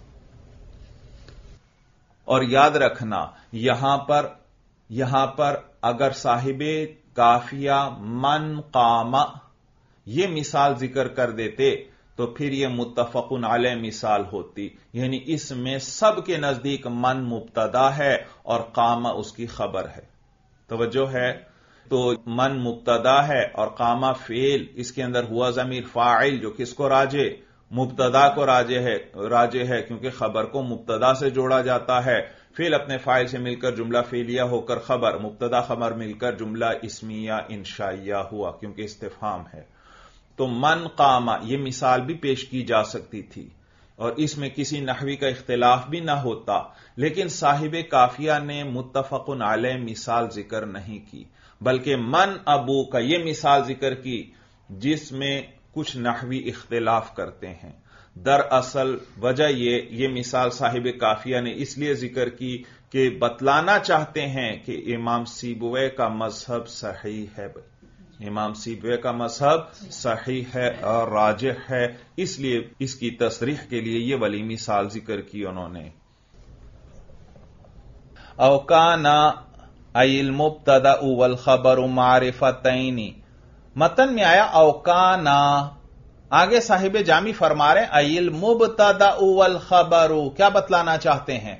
اور یاد رکھنا یہاں پر اگر صاحب کافیہ من قام یہ مثال ذکر کر دیتے تو پھر یہ متفقن علیہ مثال ہوتی. یعنی اس میں سب کے نزدیک من مبتدا ہے اور قام اس کی خبر ہے. توجہ ہے؟ تو من مبتدا ہے اور قام فعل، اس کے اندر ہوا ضمیر فاعل جو کس کو راجع؟ مبتدا کو راجع ہے کیونکہ خبر کو مبتدا سے جوڑا جاتا ہے. فعل اپنے فاعل سے مل کر جملہ فعلیہ ہو کر خبر، مبتدا خبر مل کر جملہ اسمیہ انشائیہ ہوا کیونکہ استفہام ہے. تو من قام یہ مثال بھی پیش کی جا سکتی تھی اور اس میں کسی نحوی کا اختلاف بھی نہ ہوتا، لیکن صاحب کافیہ نے متفقن علیہ مثال ذکر نہیں کی بلکہ من ابو کا یہ مثال ذکر کی جس میں کچھ نحوی اختلاف کرتے ہیں. دراصل وجہ یہ مثال صاحب کافیہ نے اس لیے ذکر کی کہ بتلانا چاہتے ہیں کہ امام سیبویہ کا مذہب صحیح ہے. امام سیبویہ کا مذہب صحیح ہے اور راجح ہے، اس لیے اس کی تصریح کے لیے یہ والی مثال ذکر کی انہوں نے. او کان ای المبتدا والخبر معرفتین. متن میں آیا او کان، آگے صاحب جامی فرما رہے ہیں ای المبتدا والخبر. کیا بتلانا چاہتے ہیں؟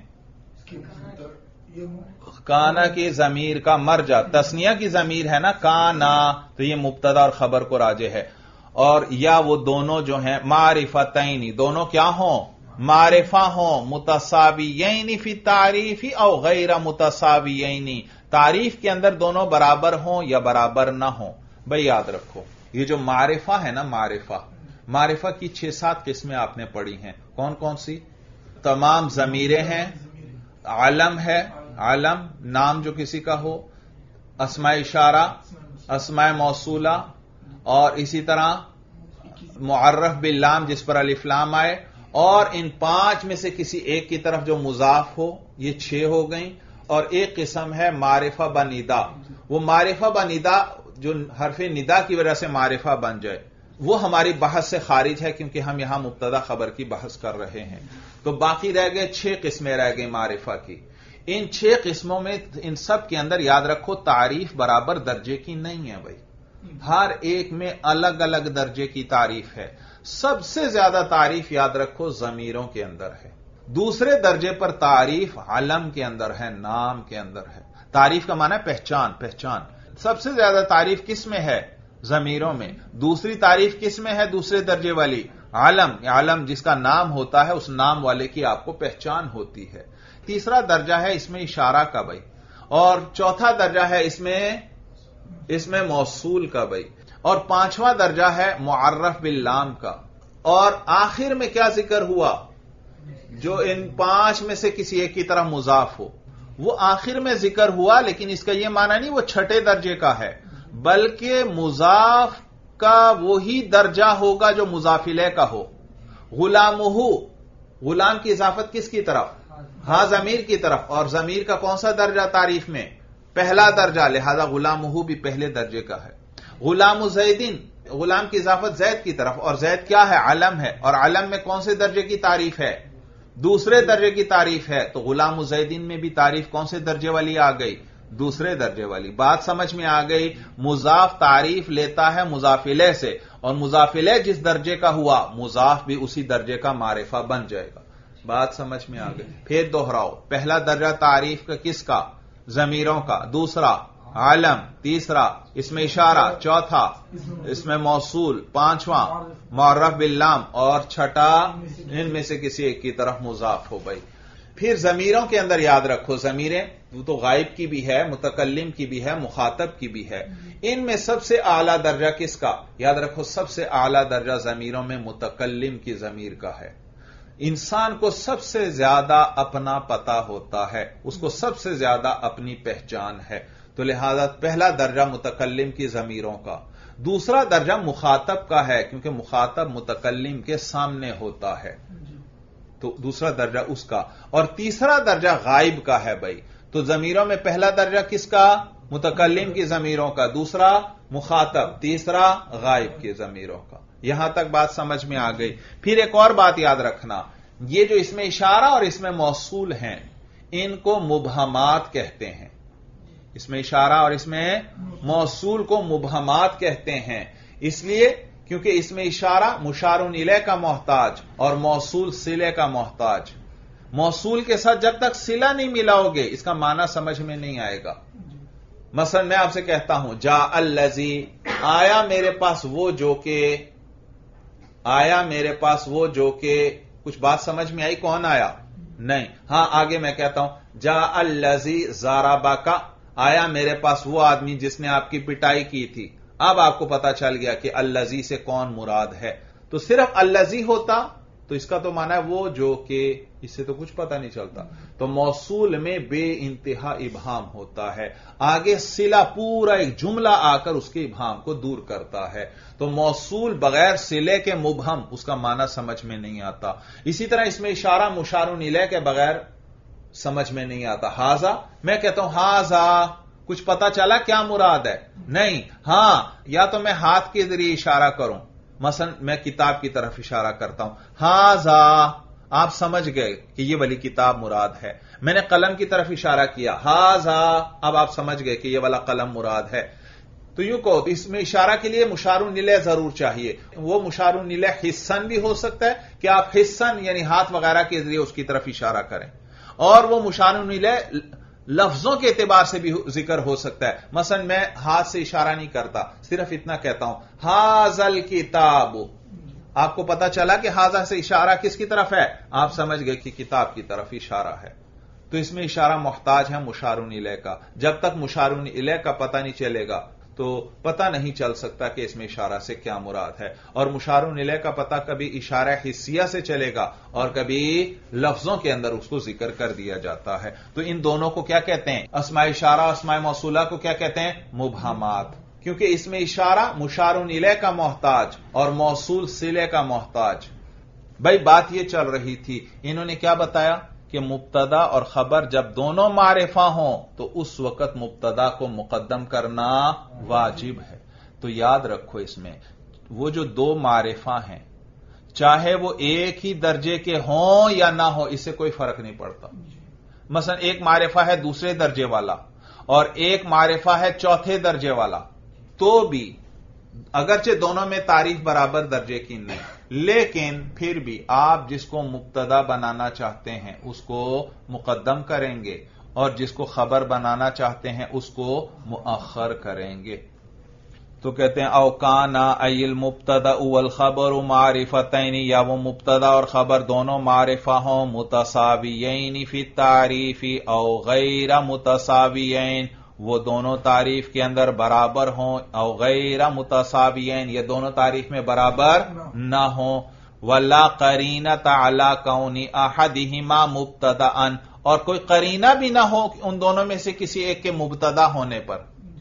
کانا کی ضمیر کا مرجع تثنیہ کی ضمیر ہے نا، کانا، تو یہ مبتدا اور خبر کو راجع ہے. اور یا وہ دونوں جو ہیں معرفتین، دونوں کیا ہوں؟ معرفہ ہوں. متساویین فی تعریف او غیر متساویین، تعریف کے اندر دونوں برابر ہوں یا برابر نہ ہوں. بھئی یاد رکھو یہ جو معرفہ ہے نا، معرفہ کی 6-7 قسمیں آپ نے پڑھی ہیں. کون کون سی؟ تمام ضمیریں ہیں، علم ہے، علم نام جو کسی کا ہو، اسماء اشارہ، اسماء موصولہ، اور اسی طرح معرف باللام جس پر الف لام آئے، اور ان 5 میں سے کسی ایک کی طرف جو مضاف ہو. یہ 6 ہو گئیں. اور ایک قسم ہے معرفہ بندا. وہ معرفہ بندا جو حرف ندا کی وجہ سے معرفہ بن جائے، وہ ہماری بحث سے خارج ہے کیونکہ ہم یہاں مبتدا خبر کی بحث کر رہے ہیں. تو باقی رہ گئے 6 قسمیں رہ گئی معرفہ کی. ان 6 قسموں میں ان سب کے اندر یاد رکھو تعریف برابر درجے کی نہیں ہے. بھائی ہر ایک میں الگ الگ درجے کی تعریف ہے. سب سے زیادہ تعریف یاد رکھو ضمیروں کے اندر ہے. دوسرے درجے پر تعریف علم کے اندر ہے، نام کے اندر ہے. تعریف کا معنی ہے پہچان. سب سے زیادہ تعریف کس میں ہے؟ ضمیروں میں. دوسری تعریف کس میں ہے دوسرے درجے والی؟ علم جس کا نام ہوتا ہے اس نام والے کی آپ کو پہچان ہوتی ہے. تیسرا درجہ ہے اس میں اشارہ کا بھائی، اور چوتھا درجہ ہے اس میں موصول کا بھائی، اور 5واں درجہ ہے معرف باللام کا. اور آخر میں کیا ذکر ہوا؟ جو ان 5 میں سے کسی ایک کی طرف مضاف ہو، وہ آخر میں ذکر ہوا. لیکن اس کا یہ معنی نہیں وہ 6 درجے کا ہے، بلکہ مضاف کا وہی درجہ ہوگا جو مضاف الیہ کا ہو. غلامہ، غلام کی اضافت کس کی طرف؟ ہاں ضمیر کی طرف، اور ضمیر کا کون سا درجہ تعریف میں؟ پہلا درجہ، لہذا غلامہ بھی پہلے درجے کا ہے۔ غلام زیدین، غلام کی اضافت زید کی طرف، اور زید کیا ہے؟ علم ہے، اور علم میں کون سے درجے کی تعریف ہے؟ دوسرے درجے کی تعریف ہے، تو غلام زیدین میں بھی تعریف کون سے درجے والی آ گئی؟ دوسرے درجے والی۔ بات سمجھ میں آ گئی؟ مضاف تعریف لیتا ہے مضاف الیہ سے، اور مضاف الیہ جس درجے کا ہوا مضاف بھی اسی درجے کا معرفہ بن جائے گا۔ بات سمجھ میں آ گئی؟ پھر دوہراؤ، پہلا درجہ تعریف کا کس کا؟ ضمیروں کا، دوسرا علم، تیسرا اسم اشارہ، چوتھا اسم موصول، پانچواں معرف باللام، اور چھٹا ان میں سے کسی ایک کی طرف مضاف ہو گئی۔ پھر ضمیروں کے اندر یاد رکھو، ضمیریں وہ تو غائب کی بھی ہے، متکلم کی بھی ہے، مخاطب کی بھی ہے۔ ان میں سب سے اعلیٰ درجہ کس کا؟ یاد رکھو، سب سے اعلیٰ درجہ ضمیروں میں متکلم کی ضمیر کا ہے۔ انسان کو سب سے زیادہ اپنا پتہ ہوتا ہے، اس کو سب سے زیادہ اپنی پہچان ہے، تو لہذا پہلا درجہ متکلم کی ضمیروں کا، دوسرا درجہ مخاطب کا ہے، کیونکہ مخاطب متکلم کے سامنے ہوتا ہے، تو دوسرا درجہ اس کا، اور تیسرا درجہ غائب کا ہے بھائی۔ تو ضمیروں میں پہلا درجہ کس کا؟ متکلم کی ضمیروں کا، دوسرا مخاطب، تیسرا غائب کی ضمیروں کا۔ یہاں تک بات سمجھ میں آ گئی؟ پھر ایک اور بات یاد رکھنا، یہ جو اس میں اشارہ اور اس میں موصول ہیں، ان کو مبہمات کہتے ہیں۔ اس میں اشارہ اور اس میں موصول کو مبہمات کہتے ہیں، اس لیے کیونکہ اس میں اشارہ مشار الیہ کا محتاج اور موصول صلے کا محتاج۔ موصول کے ساتھ جب تک صلہ نہیں ملاؤ گے اس کا معنی سمجھ میں نہیں آئے گا۔ مثلا میں آپ سے کہتا ہوں جاء الذی، آیا میرے پاس وہ جو کہ، آیا میرے پاس وہ جو کہ، کچھ بات سمجھ میں آئی؟ کون آیا؟ نہیں۔ ہاں آگے میں کہتا ہوں جاء الذی ضربک، آیا میرے پاس وہ آدمی جس نے آپ کی پٹائی کی تھی۔ اب آپ کو پتا چل گیا کہ الذی سے کون مراد ہے، تو صرف الذی ہوتا تو اس کا تو معنی ہے وہ جو کہ، اس سے تو کچھ پتا نہیں چلتا۔ تو موصول میں بے انتہا ابہام ہوتا ہے، آگے صلہ پورا ایک جملہ آ کر اس کے ابہام کو دور کرتا ہے، تو موصول بغیر صلے کے مبہم، اس کا معنی سمجھ میں نہیں آتا۔ اسی طرح اس میں اشارہ مشار الیہ کے بغیر سمجھ میں نہیں آتا۔ ہاذا، میں کہتا ہوں ہاذا، کچھ پتا چلا کیا مراد ہے؟ نہیں۔ ہاں، یا تو میں ہاتھ کے ذریعے اشارہ کروں، مثلا میں کتاب کی طرف اشارہ کرتا ہوں، ہاذا، آپ سمجھ گئے کہ یہ والی کتاب مراد ہے۔ میں نے قلم کی طرف اشارہ کیا، ہاذا، اب آپ سمجھ گئے کہ یہ والا قلم مراد ہے۔ تو یوں کہو، اس میں اشارہ کے لیے مشار الیہ ضرور چاہیے۔ وہ مشار الیہ حسن بھی ہو سکتا ہے کہ آپ حسن یعنی ہاتھ وغیرہ کے ذریعے اس کی طرف اشارہ کریں، اور وہ مشار الیہ لفظوں کے اعتبار سے بھی ذکر ہو سکتا ہے۔ مثلا میں ہاتھ سے اشارہ نہیں کرتا، صرف اتنا کہتا ہوں ہاذل کتاب، آپ کو پتا چلا کہ ہاذا سے اشارہ کس کی طرف ہے؟ آپ سمجھ گئے کہ کتاب کی طرف اشارہ ہے۔ تو اس میں اشارہ محتاج ہے مشار الیہ کا، جب تک مشار الیہ کا پتہ نہیں چلے گا تو پتہ نہیں چل سکتا کہ اس میں اشارہ سے کیا مراد ہے، اور مشار الیہ کا پتہ کبھی اشارہ حسیہ سے چلے گا اور کبھی لفظوں کے اندر اس کو ذکر کر دیا جاتا ہے۔ تو ان دونوں کو کیا کہتے ہیں؟ اسماء اشارہ اور اسماء موصولہ کو کیا کہتے ہیں؟ مبہمات، کیونکہ اس میں اشارہ مشار الیہ کا محتاج اور موصول صلے کا محتاج۔ بھائی بات یہ چل رہی تھی، انہوں نے کیا بتایا کہ مبتدا اور خبر جب دونوں معرفہ ہوں تو اس وقت مبتدا کو مقدم کرنا واجب ہے۔ تو یاد رکھو، اس میں وہ جو دو معرفہ ہیں، چاہے وہ ایک ہی درجے کے ہوں یا نہ ہو، اس سے کوئی فرق نہیں پڑتا۔ مثلا ایک معرفہ ہے دوسرے درجے والا اور ایک معرفہ ہے چوتھے درجے والا، تو بھی اگرچہ دونوں میں تعریف برابر درجے کی نہیں، لیکن پھر بھی آپ جس کو مبتدا بنانا چاہتے ہیں اس کو مقدم کریں گے، اور جس کو خبر بنانا چاہتے ہیں اس کو مؤخر کریں گے۔ تو کہتے ہیں او کانا ای المبتدا والخبر معرفتین، یا وہ مبتدا اور خبر دونوں معرفہ ہوں، متساویین فی التعریف او غیر متساویین، وہ دونوں تعریف کے اندر برابر ہوں، او غیر متساویین، یہ دونوں تعریف میں برابر نہ ہوں، ولا قرینۃ علی کون احدہما مبتدأ، اور کوئی قرینہ بھی نہ ہو ان دونوں میں سے کسی ایک کے مبتدا ہونے پر۔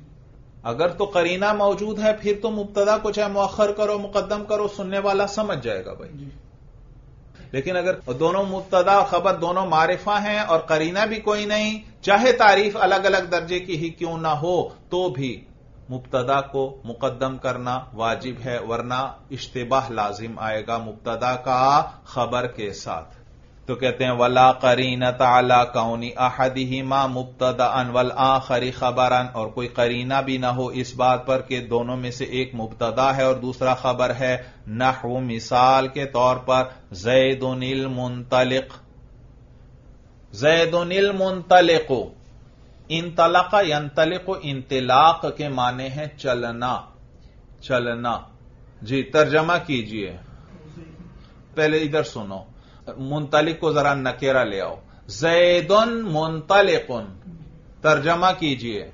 اگر تو قرینہ موجود ہے پھر تو مبتدا کو چاہے مؤخر کرو مقدم کرو، سننے والا سمجھ جائے گا بھائی۔ لیکن اگر دونوں مبتدا اور خبر دونوں معرفہ ہیں اور قرینہ بھی کوئی نہیں، چاہے تعریف الگ الگ درجے کی ہی کیوں نہ ہو، تو بھی مبتدا کو مقدم کرنا واجب ہے، ورنہ اشتباہ لازم آئے گا مبتدا کا خبر کے ساتھ۔ تو کہتے ہیں ولا قرینۃ علی کون احدہما مبتدأ والآخر خبرا، اور کوئی قرینہ بھی نہ ہو اس بات پر کہ دونوں میں سے ایک مبتدا ہے اور دوسرا خبر ہے، نحو مثال کے طور پر زید المنطلق، زید المنطلق، انطلق ینطلق، انطلاق کے معنی ہے چلنا، چلنا۔ جی ترجمہ کیجئے، پہلے ادھر سنو، منطلق کو ذرا نکیرہ لے آؤ، زید منطلق، ترجمہ کیجئے،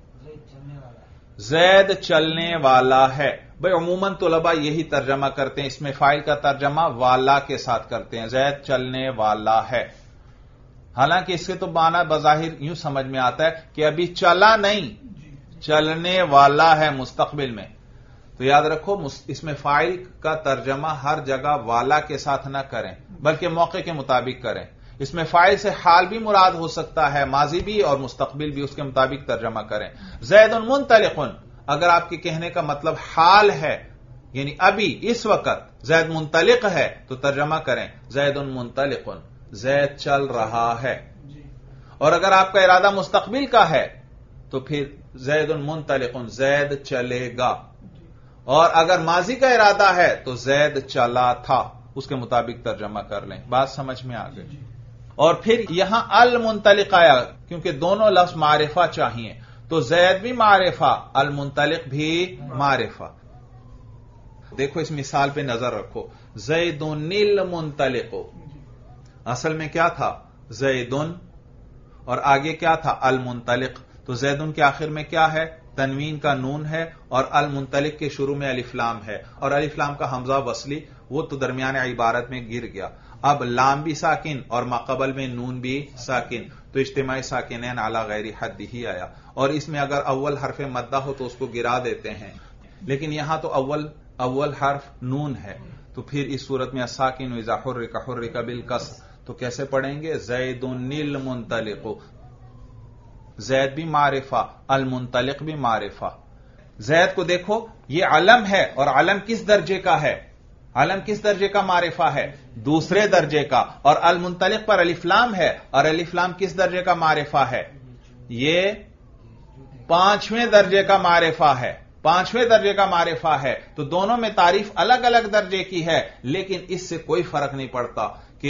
زید چلنے والا ہے۔ بھئی عموماً طلباء یہی ترجمہ کرتے ہیں، اس میں فاعل کا ترجمہ والا کے ساتھ کرتے ہیں، زید چلنے والا ہے۔ حالانکہ اس کے تو معنی بظاہر یوں سمجھ میں آتا ہے کہ ابھی چلا نہیں، چلنے والا ہے مستقبل میں۔ تو یاد رکھو اس میں فاعل کا ترجمہ ہر جگہ والا کے ساتھ نہ کریں بلکہ موقع کے مطابق کریں۔ اس میں فاعل سے حال بھی مراد ہو سکتا ہے، ماضی بھی اور مستقبل بھی، اس کے مطابق ترجمہ کریں۔ زید منطلق، اگر آپ کے کہنے کا مطلب حال ہے یعنی ابھی اس وقت زید منطلق ہے تو ترجمہ کریں زید منطلق، زید چل رہا ہے۔ اور اگر آپ کا ارادہ مستقبل کا ہے تو پھر زید منطلق، زید چلے گا۔ اور اگر ماضی کا ارادہ ہے تو زید چلا تھا، اس کے مطابق ترجمہ کر لیں۔ بات سمجھ میں آ گئی؟ اور پھر یہاں المنطلق آیا کیونکہ دونوں لفظ معرفہ چاہیے، تو زید بھی معرفہ، المنطلق بھی معرفہ۔ دیکھو اس مثال پہ نظر رکھو، زید المنطلق، اصل میں کیا تھا؟ زیدن، اور آگے کیا تھا؟ المنطلق۔ تو زیدن کے آخر میں کیا ہے؟ تنوین کا نون ہے، اور المنطلق کے شروع میں الف لام ہے، اور الف لام کا حمزہ وصلی وہ تو درمیان عبارت میں گر گیا۔ اب لام بھی ساکن اور ماقبل میں نون بھی ساکن، تو اجتماعی ساکنین علی غیر حد ہی آیا۔ اور اس میں اگر اول حرف مدہ ہو تو اس کو گرا دیتے ہیں، لیکن یہاں تو اول حرف نون ہے، تو پھر اس صورت میں الساکن اذا حرک حرک بالکسر، تو کیسے پڑھیں گے؟ زید المنطلق، زید بھی معرفہ، المنطلق بھی معرفہ۔ زید کو دیکھو یہ علم ہے، اور علم کس درجے کا ہے؟ علم کس درجے کا معرفہ ہے؟ دوسرے درجے کا۔ اور المنطلق پر الف لام ہے، اور الف لام کس درجے کا معرفہ ہے؟ یہ 5ویں درجے کا معرفہ ہے، 5ویں درجے کا معرفہ ہے۔ تو دونوں میں تعریف الگ الگ درجے کی ہے، لیکن اس سے کوئی فرق نہیں پڑتا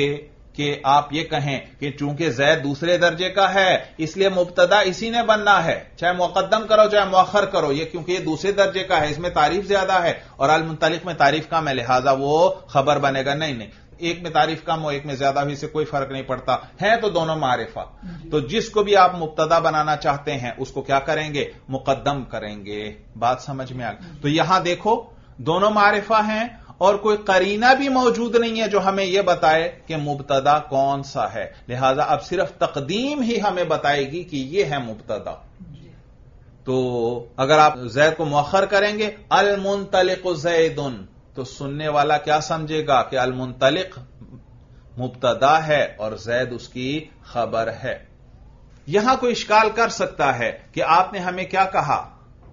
کہ آپ یہ کہیں کہ چونکہ زید دوسرے درجے کا ہے اس لیے مبتدا اسی نے بننا ہے، چاہے مقدم کرو چاہے مؤخر کرو، یہ کیونکہ یہ دوسرے درجے کا ہے اس میں تعریف زیادہ ہے، اور المنطلق میں تعریف کم ہے لہذا وہ خبر بنے گا۔ نہیں، ایک میں تعریف کم ہو ایک میں زیادہ ہوئی سے کوئی فرق نہیں پڑتا، ہے تو دونوں معرفہ۔ تو جس کو بھی آپ مبتدا بنانا چاہتے ہیں اس کو کیا کریں گے؟ مقدم کریں گے۔ بات سمجھ میں آ گئی؟ تو یہاں دیکھو دونوں معرفہ ہیں، اور کوئی قرینہ بھی موجود نہیں ہے جو ہمیں یہ بتائے کہ مبتدا کون سا ہے، لہذا اب صرف تقدیم ہی ہمیں بتائے گی کہ یہ ہے مبتدا۔ تو اگر آپ زید کو مؤخر کریں گے المنطلق زیدن، تو سننے والا کیا سمجھے گا کہ المنطلق مبتدا ہے اور زید اس کی خبر ہے۔ یہاں کوئی اشکال کر سکتا ہے کہ آپ نے ہمیں کیا کہا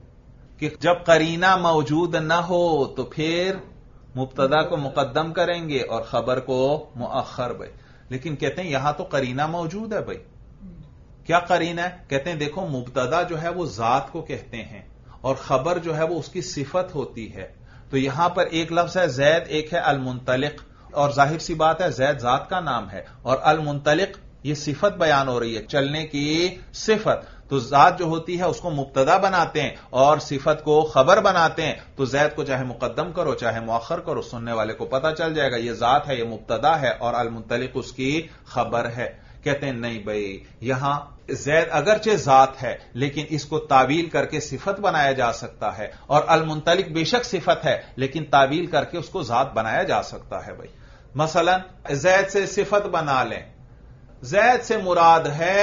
کہ جب قرینہ موجود نہ ہو تو پھر مبتدا کو مقدم کریں گے اور خبر کو مؤخر۔ بھائی لیکن کہتے ہیں یہاں تو قرینہ موجود ہے۔ بھائی کیا قرینہ ہے؟ کہتے ہیں دیکھو مبتدا جو ہے وہ ذات کو کہتے ہیں اور خبر جو ہے وہ اس کی صفت ہوتی ہے۔ تو یہاں پر ایک لفظ ہے زید، ایک ہے المنطلق، اور ظاہر سی بات ہے زید ذات کا نام ہے اور المنطلق یہ صفت بیان ہو رہی ہے، چلنے کی صفت۔ تو ذات جو ہوتی ہے اس کو مبتدا بناتے ہیں اور صفت کو خبر بناتے ہیں، تو زید کو چاہے مقدم کرو چاہے مؤخر کرو سننے والے کو پتہ چل جائے گا یہ ذات ہے، یہ مبتدا ہے اور المنطلق اس کی خبر ہے۔ کہتے ہیں نہیں بھائی، یہاں زید اگرچہ ذات ہے لیکن اس کو تعویل کر کے صفت بنایا جا سکتا ہے، اور المنطلق بے شک صفت ہے لیکن تعویل کر کے اس کو ذات بنایا جا سکتا ہے۔ بھائی مثلا زید سے صفت بنا لیں، زید سے مراد ہے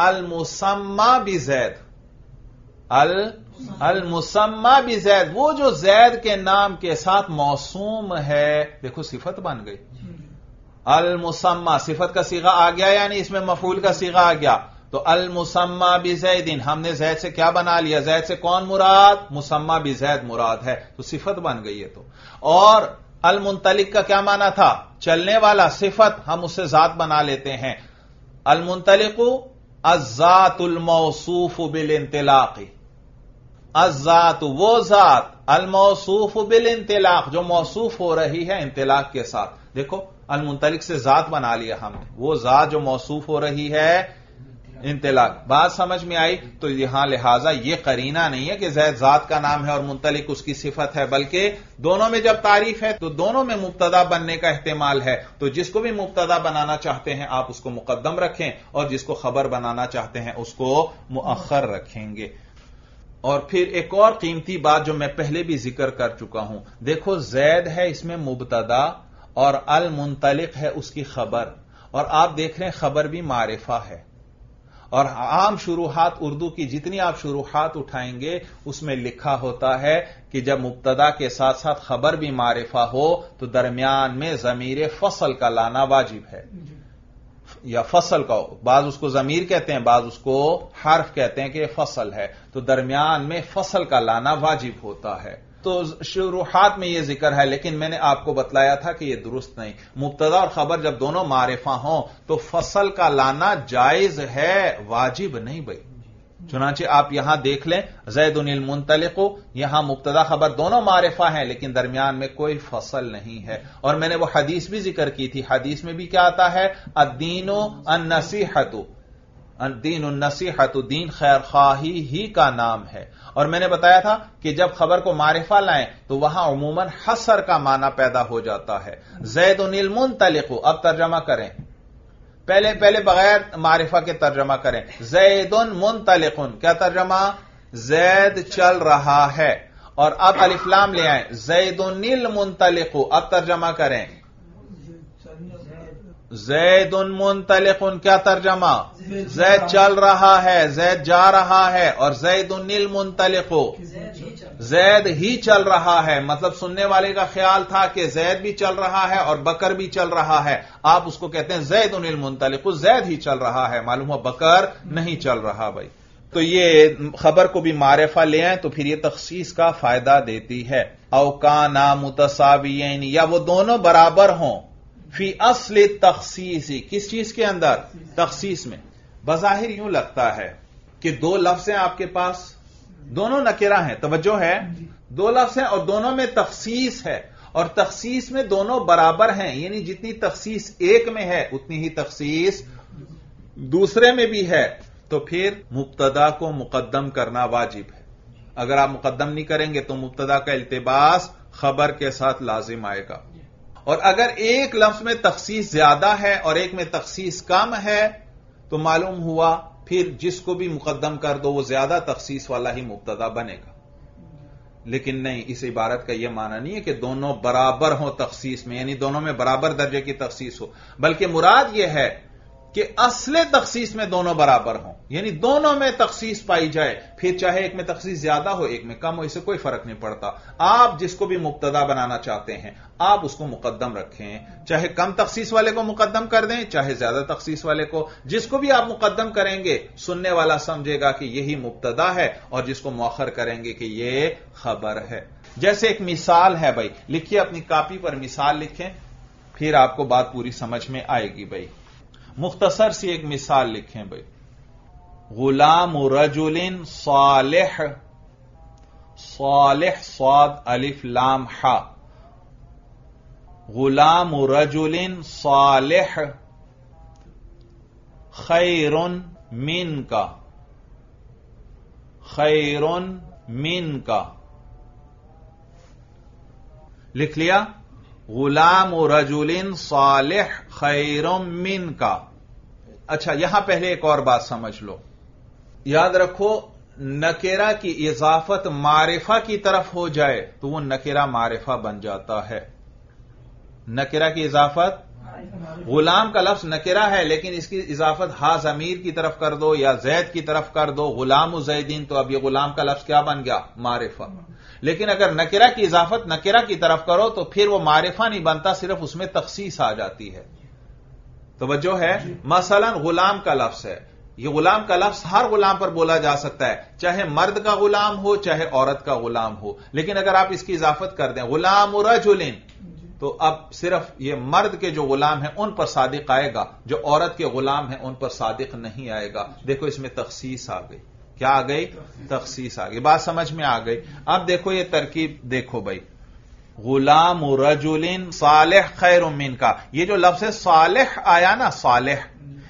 المسمى بزید، المسمى بزید، وہ جو زید کے نام کے ساتھ موسوم ہے، دیکھو صفت بن گئی۔ المسمى صفت کا صیغہ آ گیا یعنی اس میں مفعول کا صیغہ آ گیا. تو المسمى بزید ہم نے زید سے کیا بنا لیا؟ زید سے کون مراد؟ مسمى بزید مراد ہے تو صفت بن گئی ہے. تو اور المنطلق کا کیا معنی تھا؟ چلنے والا. صفت ہم اسے ذات بنا لیتے ہیں. المنطلق الذات الموصوف بالانطلاق. الذات وہ ذات الموصوف بالانطلاق جو موصوف ہو رہی ہے انطلاق کے ساتھ. دیکھو المنطلق سے ذات بنا لیا ہم نے، وہ ذات جو موصوف ہو رہی ہے انطلاق. بات سمجھ میں آئی؟ تو یہاں لہذا یہ قرینہ نہیں ہے کہ زید ذات کا نام ہے اور منطلق اس کی صفت ہے، بلکہ دونوں میں جب تعریف ہے تو دونوں میں مبتدا بننے کا احتمال ہے. تو جس کو بھی مبتدا بنانا چاہتے ہیں آپ اس کو مقدم رکھیں اور جس کو خبر بنانا چاہتے ہیں اس کو مؤخر رکھیں گے. اور پھر ایک اور قیمتی بات جو میں پہلے بھی ذکر کر چکا ہوں، دیکھو زید ہے اس میں مبتدا اور المنطلق ہے اس کی خبر، اور آپ دیکھ رہے ہیں خبر بھی معرفہ ہے. اور عام شروحات اردو کی جتنی آپ شروحات اٹھائیں گے اس میں لکھا ہوتا ہے کہ جب مبتدا کے ساتھ ساتھ خبر بھی معرفہ ہو تو درمیان میں ضمیر فصل کا لانا واجب ہے، یا فصل کا، بعض اس کو ضمیر کہتے ہیں بعض اس کو حرف کہتے ہیں کہ یہ فصل ہے، تو درمیان میں فصل کا لانا واجب ہوتا ہے. تو شروحات میں یہ ذکر ہے، لیکن میں نے آپ کو بتلایا تھا کہ یہ درست نہیں. مبتدا اور خبر جب دونوں معرفہ ہوں تو فصل کا لانا جائز ہے، واجب نہیں بھائی. چنانچہ آپ یہاں دیکھ لیں زید المنطلق، یہاں مبتدا خبر دونوں معرفہ ہیں لیکن درمیان میں کوئی فصل نہیں ہے. اور میں نے وہ حدیث بھی ذکر کی تھی، حدیث میں بھی کیا آتا ہے؟ الدین النصیحۃ، الدین النصیحۃ، دین خیر خواہی ہی کا نام ہے. اور میں نے بتایا تھا کہ جب خبر کو معرفہ لائیں تو وہاں عموماً حصر کا معنی پیدا ہو جاتا ہے. زید المنطلق، اب ترجمہ کریں، پہلے بغیر معرفہ کے ترجمہ کریں. زید منطلق، کیا ترجمہ؟ زید چل رہا ہے. اور اب الف لام لے آئیں، زید المنطلق، اب ترجمہ کریں. زید منطلق، کیا ترجمہ؟ زید چل رہا ہے، زید جا رہا ہے. اور زید المنطلق، زید ہی چل رہا ہے. مطلب سننے والے کا خیال تھا کہ زید بھی چل رہا ہے اور بکر بھی چل رہا ہے، آپ اس کو کہتے ہیں زید المنطلق، زید ہی چل رہا ہے، معلوم ہو بکر نہیں چل رہا بھائی. تو یہ خبر کو بھی معرفہ لے آئیں تو پھر یہ تخصیص کا فائدہ دیتی ہے. او کانا متساویین، یا وہ دونوں برابر ہوں، فی اصل تخصیص، کس چیز کے اندر؟ تخصیص میں. بظاہر یوں لگتا ہے کہ دو لفظ ہیں آپ کے پاس، دونوں نکرہ ہیں، توجہ ہے، دو لفظ ہیں اور دونوں میں تخصیص ہے، اور تخصیص میں دونوں برابر ہیں، یعنی جتنی تخصیص ایک میں ہے اتنی ہی تخصیص دوسرے میں بھی ہے. تو پھر مبتدا کو مقدم کرنا واجب ہے. اگر آپ مقدم نہیں کریں گے تو مبتدا کا التباس خبر کے ساتھ لازم آئے گا. اور اگر ایک لفظ میں تخصیص زیادہ ہے اور ایک میں تخصیص کم ہے تو معلوم ہوا پھر جس کو بھی مقدم کر دو وہ زیادہ تخصیص والا ہی مبتدا بنے گا. لیکن نہیں، اس عبارت کا یہ معنی نہیں ہے کہ دونوں برابر ہوں تخصیص میں، یعنی دونوں میں برابر درجے کی تخصیص ہو، بلکہ مراد یہ ہے کہ اصل تخصیص میں دونوں برابر ہوں، یعنی دونوں میں تخصیص پائی جائے، پھر چاہے ایک میں تخصیص زیادہ ہو ایک میں کم ہو، اس سے کوئی فرق نہیں پڑتا. آپ جس کو بھی مبتدا بنانا چاہتے ہیں آپ اس کو مقدم رکھیں، چاہے کم تخصیص والے کو مقدم کر دیں چاہے زیادہ تخصیص والے کو. جس کو بھی آپ مقدم کریں گے سننے والا سمجھے گا کہ یہی مبتدا ہے، اور جس کو مؤخر کریں گے کہ یہ خبر ہے. جیسے ایک مثال ہے بھائی، لکھیے اپنی کاپی پر مثال لکھیں، پھر آپ کو بات پوری سمجھ میں آئے گی. بھائی مختصر سی ایک مثال لکھیں بھائی. غلام رجل صالح، صالح صاد الف لام ح، غلام رجل صالح خیر من کا، خیر من کا. لکھ لیا؟ غلام رجل صالح خیر من کا. اچھا یہاں پہلے ایک اور بات سمجھ لو، یاد رکھو نکرہ کی اضافت معرفہ کی طرف ہو جائے تو وہ نکرہ معرفہ بن جاتا ہے. نکرہ کی اضافت، غلام کا لفظ نکرہ ہے لیکن اس کی اضافت ہا ضمیر کی طرف کر دو یا زید کی طرف کر دو، غلام زیدین، تو اب یہ غلام کا لفظ کیا بن گیا؟ معرفہ. لیکن اگر نکرہ کی اضافت نکرہ کی طرف کرو تو پھر وہ معرفہ نہیں بنتا، صرف اس میں تخصیص آ جاتی ہے. توجہ ہے؟ مثلا غلام کا لفظ ہے، یہ غلام کا لفظ ہر غلام پر بولا جا سکتا ہے، چاہے مرد کا غلام ہو چاہے عورت کا غلام ہو، لیکن اگر آپ اس کی اضافت کر دیں غلام رجل، تو اب صرف یہ مرد کے جو غلام ہیں ان پر صادق آئے گا، جو عورت کے غلام ہیں ان پر صادق نہیں آئے گا۔ دیکھو اس میں تخصیص آ گئی، کیا آ گئی؟ تخصیص آ گئی، بات سمجھ میں آ گئی۔ اب دیکھو یہ ترکیب دیکھو بھائی، غلام رجل صالح خیر من کا، یہ جو لفظ صالح آیا نا، صالح،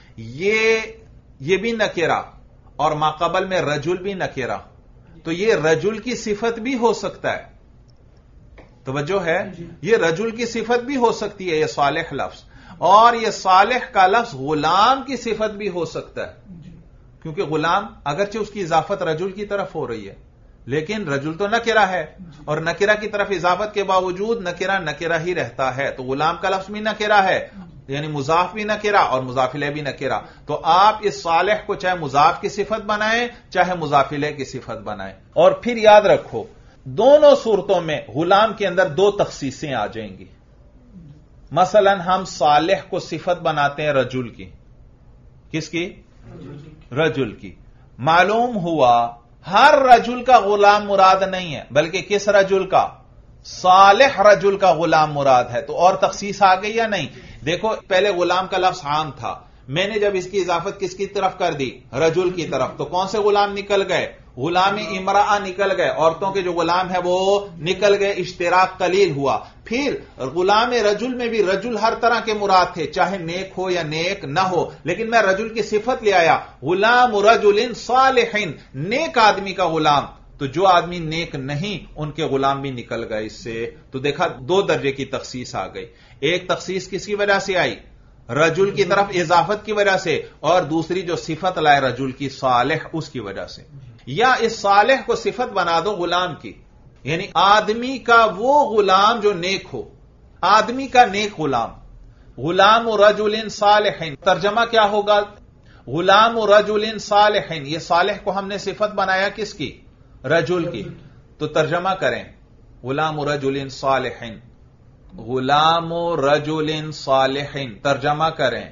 یہ بھی نکرہ اور ماقبل میں رجل بھی نکرہ، تو یہ رجل کی صفت بھی ہو سکتا ہے، توجہ ہے؟ یہ رجل کی صفت بھی ہو سکتی ہے یہ صالح لفظ، اور یہ صالح کا لفظ غلام کی صفت بھی ہو سکتا ہے، کیونکہ غلام اگرچہ اس کی اضافت رجل کی طرف ہو رہی ہے لیکن رجل تو نکرہ ہے، اور نکرہ کی طرف اضافت کے باوجود نکرہ نکرہ ہی رہتا ہے، تو غلام کا لفظ بھی نکرہ ہے، یعنی مضاف بھی نکرہ اور مضاف الیہ بھی نکرہ، تو آپ اس صالح کو چاہے مضاف کی صفت بنائیں چاہے مضاف الیہ کی صفت بنائیں۔ اور پھر یاد رکھو دونوں صورتوں میں غلام کے اندر دو تخصیصیں آ جائیں گی۔ مثلا ہم صالح کو صفت بناتے ہیں رجل کی، کس کی؟ رجل کی۔ معلوم ہوا ہر رجل کا غلام مراد نہیں ہے، بلکہ کس رجل کا؟ صالح رجل کا غلام مراد ہے، تو اور تخصیص آ گئی یا نہیں؟ دیکھو پہلے غلام کا لفظ عام تھا، میں نے جب اس کی اضافت کس کی طرف کر دی؟ رجل کی طرف، تو کون سے غلام نکل گئے؟ غلام امرأہ نکل گئے، عورتوں کے جو غلام ہیں وہ نکل گئے، اشتراک قلیل ہوا۔ پھر غلام رجل میں بھی رجل ہر طرح کے مراد تھے، چاہے نیک ہو یا نیک نہ ہو، لیکن میں رجل کی صفت لے آیا، غلام رجل صالح، نیک آدمی کا غلام، تو جو آدمی نیک نہیں ان کے غلام بھی نکل گئے اس سے، تو دیکھا دو درجے کی تخصیص آ گئی۔ ایک تخصیص کس کی وجہ سے آئی؟ رجل کی طرف اضافت کی وجہ سے، اور دوسری جو صفت لائے رجل کی صالح اس کی وجہ سے۔ یا اس صالح کو صفت بنا دو غلام کی، یعنی آدمی کا وہ غلام جو نیک ہو، آدمی کا نیک غلام، غلام رجل صالح، ترجمہ کیا ہوگا؟ غلام رجل صالح، یہ صالح کو ہم نے صفت بنایا کس کی؟ رجل کی، تو ترجمہ کریں غلام رجل صالح، غلام رجل صالح، ترجمہ کریں،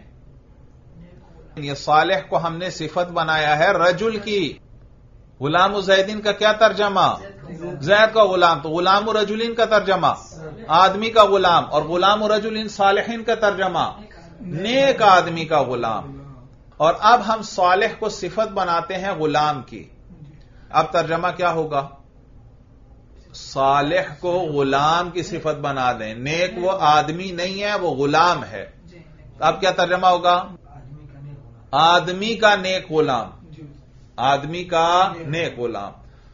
یہ صالح کو ہم نے صفت بنایا ہے رجل کی۔ غلام زیدین کا کیا ترجمہ؟ زید کا غلام، تو غلام رجلین کا ترجمہ آدمی کا غلام، اور غلام رجلین صالحین کا ترجمہ نیک آدمی کا غلام۔ اور اب ہم صالح کو صفت بناتے ہیں غلام کی، اب ترجمہ کیا ہوگا؟ صالح کو غلام کی صفت بنا دیں، نیک وہ آدمی نہیں ہے وہ غلام ہے، اب کیا ترجمہ ہوگا؟ آدمی کا نیک غلام، آدمی کا نیک غلام،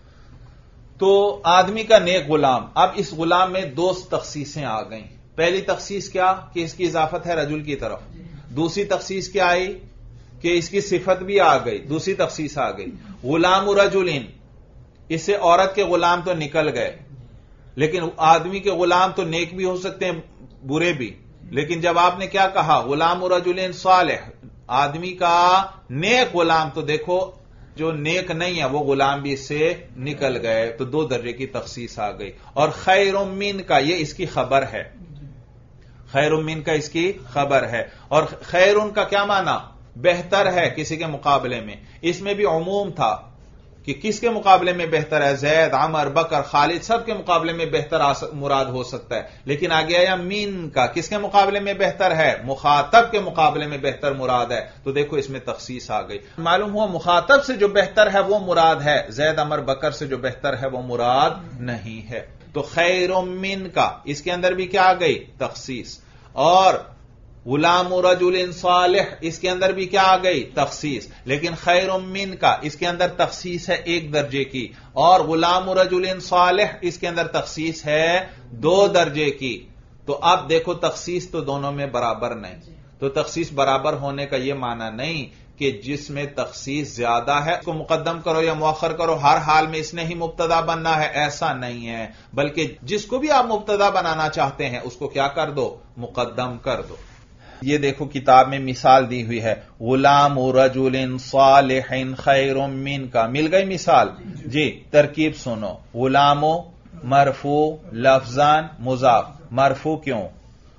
تو آدمی کا نیک غلام۔ اب اس غلام میں دو تخصیصیں آ گئیں۔ پہلی تخصیص کیا کہ اس کی اضافت ہے رجل کی طرف، دوسری تخصیص کیا آئی کہ اس کی صفت بھی آ گئی، دوسری تخصیص آ گئی غلام رجلین، اس سے عورت کے غلام تو نکل گئے، لیکن آدمی کے غلام تو نیک بھی ہو سکتے ہیں برے بھی، لیکن جب آپ نے کیا کہا غلام رجلین صالح، آدمی کا نیک غلام، تو دیکھو جو نیک نہیں ہے وہ غلام بھی اس سے نکل گئے، تو دو درجے کی تخصیص آ گئی۔ اور خیر من کا یہ اس کی خبر ہے، خیر من کا اس کی خبر ہے، اور خیر کا کیا معنی؟ بہتر ہے کسی کے مقابلے میں، اس میں بھی عموم تھا کہ کس کے مقابلے میں بہتر ہے، زید، عمر، بکر، خالد، سب کے مقابلے میں بہتر مراد ہو سکتا ہے، لیکن آگے آیا مین کا، کس کے مقابلے میں بہتر ہے؟ مخاطب کے مقابلے میں بہتر مراد ہے، تو دیکھو اس میں تخصیص آ گئی۔ معلوم ہوا مخاطب سے جو بہتر ہے وہ مراد ہے، زید، عمر، بکر سے جو بہتر ہے وہ مراد نہیں ہے، تو خیر من کا اس کے اندر بھی کیا آ گئی؟ تخصیص۔ اور غلام رجل صالح اس کے اندر بھی کیا آ گئی؟ تخصیص، لیکن خیر من کا اس کے اندر تخصیص ہے ایک درجے کی، اور غلام رجل صالح اس کے اندر تخصیص ہے دو درجے کی، تو اب دیکھو تخصیص تو دونوں میں برابر نہیں، تو تخصیص برابر ہونے کا یہ معنی نہیں کہ جس میں تخصیص زیادہ ہے اس کو مقدم کرو یا مؤخر کرو، ہر حال میں اس نے ہی مبتدا بننا ہے، ایسا نہیں ہے، بلکہ جس کو بھی آپ مبتدا بنانا چاہتے ہیں اس کو کیا کر دو؟ مقدم کر دو۔ یہ دیکھو کتاب میں مثال دی ہوئی ہے، غلام رجل صالح خیر من کا، مل گئی مثال؟ جی ترکیب سنو، غلام مرفوع لفظان مضاف، مرفوع کیوں؟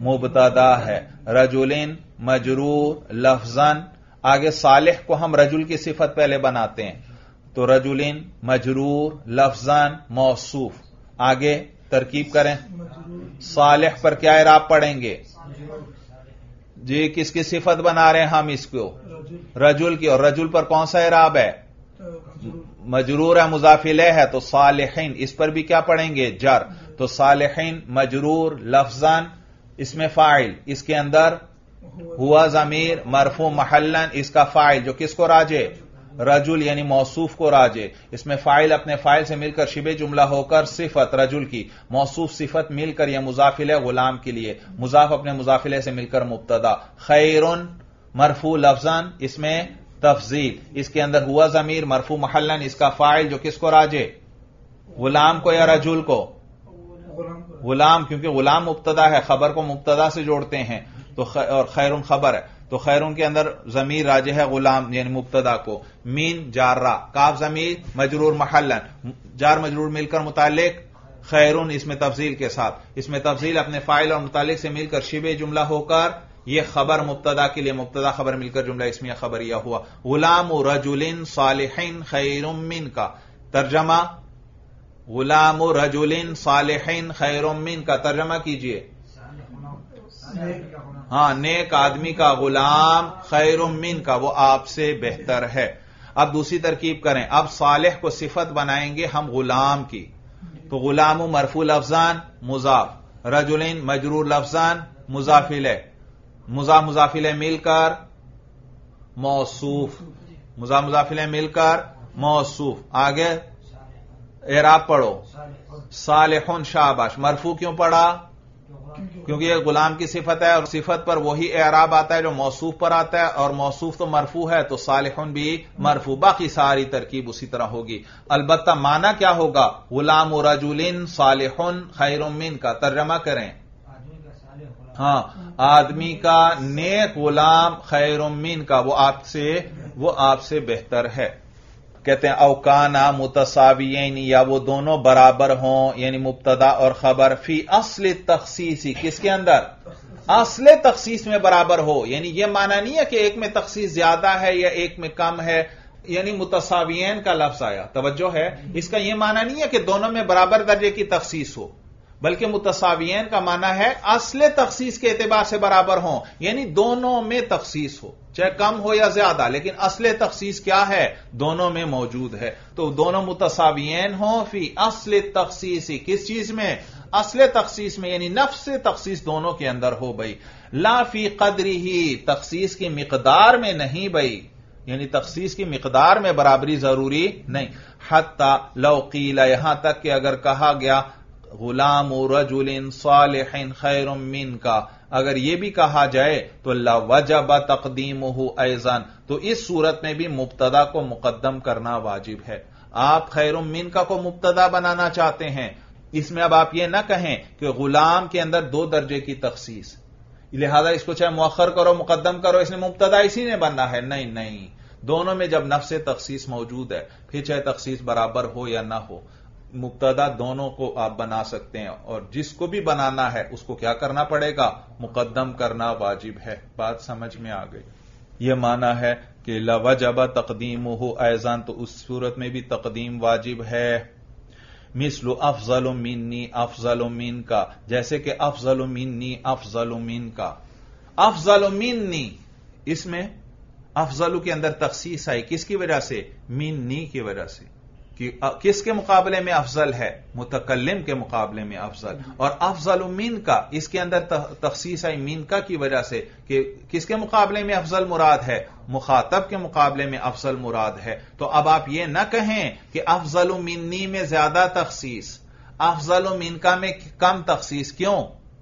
مبتدا ہے. رجلین مجرور لفظاً. آگے صالح کو ہم رجل کی صفت پہلے بناتے ہیں تو رجلین مجرور لفظاً موصوف. آگے ترکیب کریں. صالح پر کیا اعراب پڑھیں گے؟ جی کس کی صفت بنا رہے ہیں ہم اس کو؟ رجل کی. اور رجل پر کون سا اعراب ہے؟ مجرور ہے مضاف الیہ ہے تو صالحین. اس پر بھی کیا پڑھیں گے؟ جر. تو صالحین مجرور لفظاً اس میں فاعل. اس کے اندر ہوا ضمیر مرفوع محلن. اس کا فاعل جو کس کو راجے؟ رجل یعنی موصوف کو راجے. اس میں فاعل اپنے فاعل سے مل کر شبہ جملہ ہو کر صفت رجل کی. موصوف صفت مل کر یہ مضاف الیہ غلام کے لیے. مضاف اپنے مضاف الیہ سے مل کر مبتدا. خیرن مرفوع لفظاً اس میں تفضیل. اس کے اندر ہوا ضمیر مرفوع محلن. اس کا فاعل جو کس کو راجے؟ غلام کو یا رجل کو؟ غلام. کیونکہ غلام مبتدا ہے خبر کو مبتدا سے جوڑتے ہیں تو اور خیرن خبر ہے تو خیرن کے اندر ضمیر راجع ہے غلام یعنی مبتدا کو. مین جارہ. کاف ضمیر مجرور محلن. جار مجرور مل کر متعلق خیرن اس میں تفضیل کے ساتھ. اس میں تفضیل اپنے فاعل اور متعلق سے مل کر شبہ جملہ ہو کر یہ خبر مبتدا کے لیے مبتدا خبر مل کر جملہ اسمیہ خبریہ ہوا. غلام رجل صالح خیر من کا. ترجمہ غلام رجل صالح خیر من کا. ترجمہ کیجئے. ہاں نیک آدمی کا غلام خیر من کا وہ آپ سے بہتر ہے. اب دوسری ترکیب کریں. اب صالح کو صفت بنائیں گے ہم غلام کی تو غلام مرفوع لفظان مضاف. رجلین مجرور لفظان مضاف الیہ. مضاف الیہ مل کر موصوف. مضاف الیہ مل کر موصوف. آگے اعراب پڑھو. صالحون شاباش. مرفوع کیوں پڑھا؟ کیونکہ یہ غلام کی صفت ہے اور صفت پر وہی اعراب آتا ہے جو موصوف پر آتا ہے اور موصوف تو مرفوع ہے تو صالحون بھی مرفوع. باقی ساری ترکیب اسی طرح ہوگی. البتہ معنی کیا ہوگا؟ غلام رجل صالحون خیر من کا. ترجمہ کریں. ہاں آدمی کا نیک غلام خیر من کا وہ آپ سے بہتر ہے. کہتے ہیں اوکانا متساویین یا وہ دونوں برابر ہوں یعنی مبتدا اور خبر فی اصل تخصیصی. کس کے اندر؟ اصل تخصیص میں برابر ہو. یعنی یہ معنی نہیں ہے کہ ایک میں تخصیص زیادہ ہے یا ایک میں کم ہے. یعنی متساویین کا لفظ آیا توجہ ہے. اس کا یہ معنی نہیں ہے کہ دونوں میں برابر درجے کی تخصیص ہو بلکہ متساویین کا معنی ہے اصل تخصیص کے اعتبار سے برابر ہوں یعنی دونوں میں تخصیص ہو چاہے کم ہو یا زیادہ لیکن اصل تخصیص کیا ہے؟ دونوں میں موجود ہے. تو دونوں متساویین ہوں فی اصل تخصیصی. کس چیز میں؟ اصل تخصیص میں یعنی نفس تخصیص دونوں کے اندر ہو بھائی. لا فی قدری ہی تخصیص کی مقدار میں نہیں بھائی یعنی تخصیص کی مقدار میں برابری ضروری نہیں. حتی لو قیل یہاں تک کہ اگر کہا گیا غلام رجل صالح خیر من کا اگر یہ بھی کہا جائے تو لوجب تقدیمہ ایضا تو اس صورت میں بھی مبتدا کو مقدم کرنا واجب ہے. آپ خیر من کا کو مبتدا بنانا چاہتے ہیں اس میں اب آپ یہ نہ کہیں کہ غلام کے اندر 2 درجے کی تخصیص لہذا اس کو چاہے مؤخر کرو مقدم کرو اس نے مبتدا اسی نے بننا ہے. نہیں دونوں میں جب نفس تخصیص موجود ہے پھر چاہے تخصیص برابر ہو یا نہ ہو مبتدا دونوں کو آپ بنا سکتے ہیں اور جس کو بھی بنانا ہے اس کو کیا کرنا پڑے گا؟ مقدم کرنا واجب ہے. بات سمجھ میں آ گئی. یہ معنی ہے کہ لوجب تقدیمہ ایضا تو اس صورت میں بھی تقدیم واجب ہے. مثل افضل منی افضل من کا جیسے کہ افضل منی افضل من کا. افضل منی اس میں افضل کے اندر تخصیص آئی کس کی وجہ سے؟ منی کی وجہ سے. کہ کس کے مقابلے میں افضل ہے؟ متکلم کے مقابلے میں افضل. اور افضل من کا اس کے اندر تخصیص آئی من کا کی وجہ سے کہ کس کے مقابلے میں افضل مراد ہے؟ مخاطب کے مقابلے میں افضل مراد ہے. تو اب آپ یہ نہ کہیں کہ افضل منی میں زیادہ تخصیص افضل من کا میں کم تخصیص. کیوں؟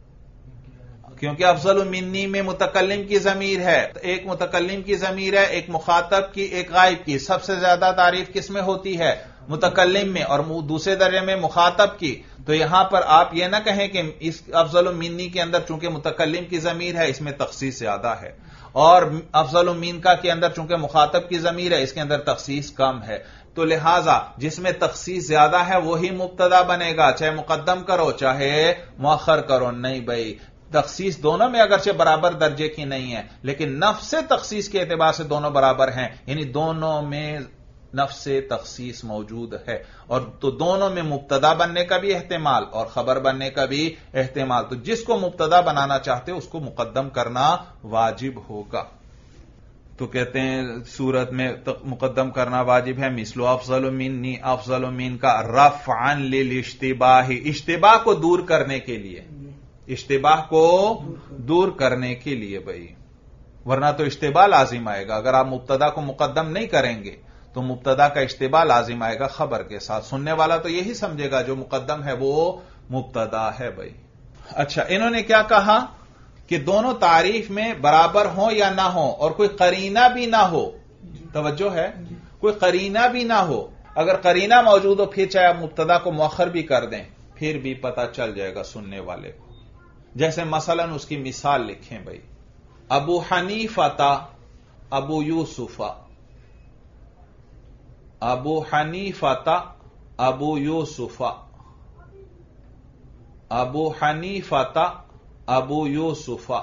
کیونکہ افضل منی میں متکلم کی ضمیر ہے. ایک متکلم کی ضمیر ہے ایک مخاطب کی ایک غائب کی. سب سے زیادہ تعریف کس میں ہوتی ہے؟ متکلم میں. اور دوسرے درجے میں مخاطب کی. تو یہاں پر آپ یہ نہ کہیں کہ اس افضل منی کے اندر چونکہ متکلم کی ضمیر ہے اس میں تخصیص زیادہ ہے اور افضل من کا کے اندر چونکہ مخاطب کی ضمیر ہے اس کے اندر تخصیص کم ہے. تو لہذا جس میں تخصیص زیادہ ہے وہی مبتدا بنے گا چاہے مقدم کرو چاہے مؤخر کرو. نہیں بھائی तखसीस दोनों में अगरचे बराबर दर्जे की नहीं है, लेकिन नफ्स तखसीस के एतबार से दोनों बराबर हैं, यानी दोनों में नफ्स तखसीस मौजूद है। और तो दोनों में मुब्तदा बनने का भी एहतिमाल और खबर बनने का भी एहतिमाल, तो जिसको मुब्तदा बनाना चाहते हो उसको मुकद्दम करना वाजिब होगा। तो कहते हैं सूरत में मुकद्दम करना वाजिब है। मिसलो अफजल मिन्नी, अफजल मिन का रफ़अन लिल इश्तिबाह, इश्तिबाह को दूर करने के लिए, इश्तिबाह को दूर करने के लिए भाई, वरना तो इश्तिबाह लाजिम आएगा। अगर आप मुब्तदा को मुकद्दम नहीं करेंगे तो मुब्तदा का इश्तिबाह लाजिम आएगा खबर के साथ। सुनने वाला तो यही समझेगा जो मुकद्दम है वो मुब्तदा है भाई। अच्छा, इन्होंने क्या कहा कि दोनों तारीफ में बराबर हो या ना हो और कोई करीना भी ना हो। तवज्जो है, कोई करीना भी ना हो। अगर करीना मौजूद हो फिर चाहे आप मुब्तदा को मुअख्खर भी कर दें फिर भी पता चल जाएगा सुनने वाले को। जैसे मसलन उसकी मिसाल लिखें भाई, अबू हनीफता अबू यूसुफा, अबू हनीफता अबू यूसुफा, अबू हनीफता अबू यूसुफा।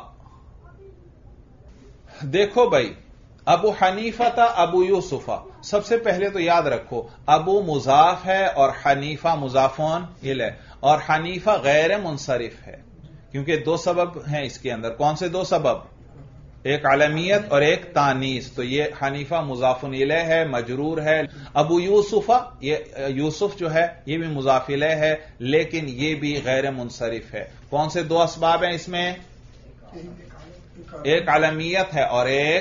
देखो भाई, अबू हनीफता अबू यूसुफा, सबसे पहले तो याद रखो अबू मुजाफ है और हनीफा मुजाफोन इलैह, और हनीफा गैर मुनसरिफ है क्योंकि दो सबब हैं इसके अंदर। कौन से दो सबब? एक अलमियत और एक तानीस। तो ये हनीफा मुजाफुन इलैह है, मजरूर है। अबू यूसुफा, ये यूसुफ जो है ये भी मुजाफ इलैह है लेकिन ये भी गैर मुनसरिफ है। कौन से दो असबाब हैं इसमें? एक अलमियत है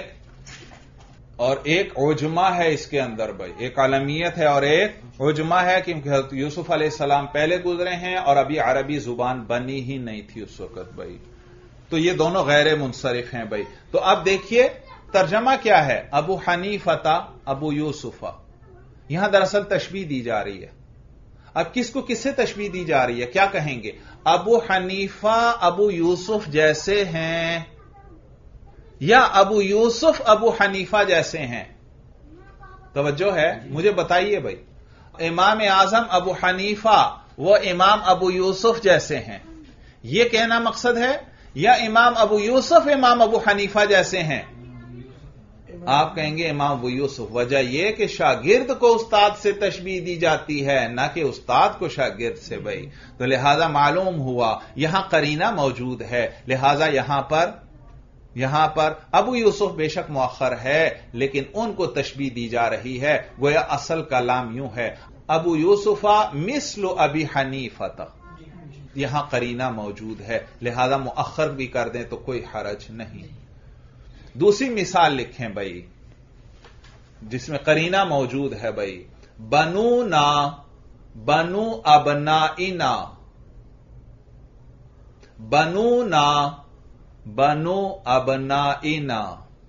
और एक उजमा है इसके अंदर भाई। एक अलमियत है और एक उजमा है क्योंकि यूसुफ अलैहिस्सलाम पहले गुजरे हैं और अभी अरबी जुबान बनी ही नहीं थी उस वक्त भाई। तो ये दोनों गैर मुनसरिफ हैं भाई। तो अब देखिए तर्जमा क्या है, अबू हनीफता अबू यूसुफा। यहां दरअसल तशबीह दी जा रही है। अब किसको किससे तशबीह दी जा रही है? क्या कहेंगे? अबू हनीफा अबू यूसुफ जैसे हैं या अबू यूसुफ अबू हनीफा जैसे हैं? तवज्जो है, मुझे बताइए भाई। इमाम आजम अबू हनीफा वो इमाम अबू यूसुफ जैसे हैं, यह कहना मकसद है, या इमाम अबू यूसुफ इमाम अबू हनीफा जैसे हैं? आप कहेंगे इमाम अबू यूसुफ। वजह यह कि शागिर्द को उस्ताद से तशबीह दी जाती है ना कि उस्ताद को शागिर्द से भाई। तो लिहाजा मालूम हुआ यहां करीना मौजूद है, लिहाजा यहां पर अबू यूसुफ बेशक मुअख्खर है लेकिन उनको तशबीह दी जा रही है, गोया असल कलाम यूं है, अबू यूसुफा मिस्लु अबी हनीफता। यहां करीना मौजूद है, लिहाजा मुअख्खर भी कर दें तो कोई हरज नहीं। दूसरी मिसाल लिखें भाई जिसमें करीना मौजूद है भाई, बनू ना बनू अबनाइना, बनू ना बनू अबनाइना।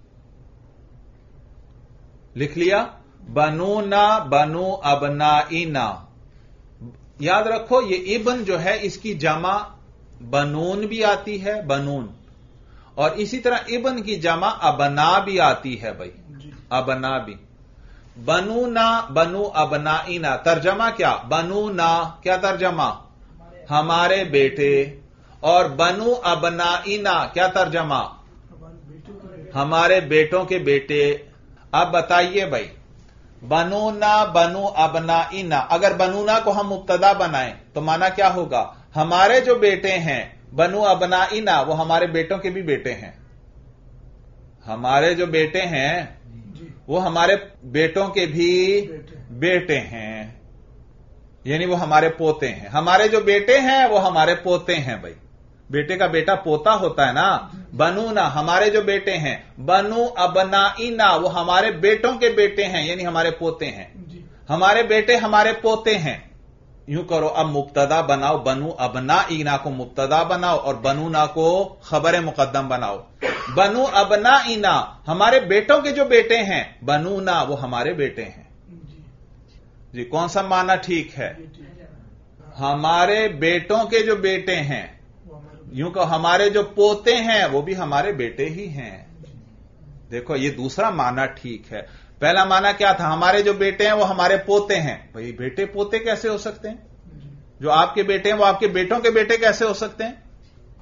लिख लिया, बनू ना बनू अबनाइना। याद रखो ये इब्न जो है इसकी जमा बनून भी आती है, बनून, और इसी तरह इब्न की जमा अबना भी आती है भाई, अबना भी। बनू ना बनू अबनाइना, तर्जमा क्या? बनू ना क्या तर्जमा? हमारे बेटे। और बनू अबनाइना क्या तर्जमा? हमारे बेटों के बेटे। अब बताइए भाई, बनूना बनू अबनाइना, अगर बनूना को हम मुब्तदा बनाएं तो माना क्या होगा? हमारे जो बेटे हैं बनू अबनाइना वो हमारे बेटों के भी बेटे हैं। हमारे जो बेटे हैं वो हमारे बेटों के भी बेटे हैं, यानी वो हमारे पोते हैं। हमारे जो बेटे हैं वो हमारे पोते हैं भाई। बेटे का बेटा पोता होता है ना। बनू ना हमारे जो बेटे हैं, बनू अबनाइना वो हमारे बेटों के बेटे हैं, यानी हमारे पोते हैं। हमारे बेटे हमारे पोते हैं। यूं करो, अब मुब्तदा बनाओ, बनू अबनाइना को मुब्तदा बनाओ और बनू ना को खबर मुकद्दम बनाओ। बनू अबनाइना हमारे बेटों के जो बेटे हैं, बनू ना वो हमारे बेटे हैं। जी, कौन सा माना ठीक है? हमारे बेटों के जो बेटे हैं, यूं कहो हमारे जो पोते हैं वो भी हमारे बेटे ही हैं। देखो ये दूसरा माना ठीक है। पहला माना क्या था? हमारे जो बेटे हैं वो हमारे पोते हैं। भाई बेटे पोते कैसे हो सकते हैं? जो आपके बेटे हैं वो आपके बेटों के बेटे कैसे हो सकते हैं?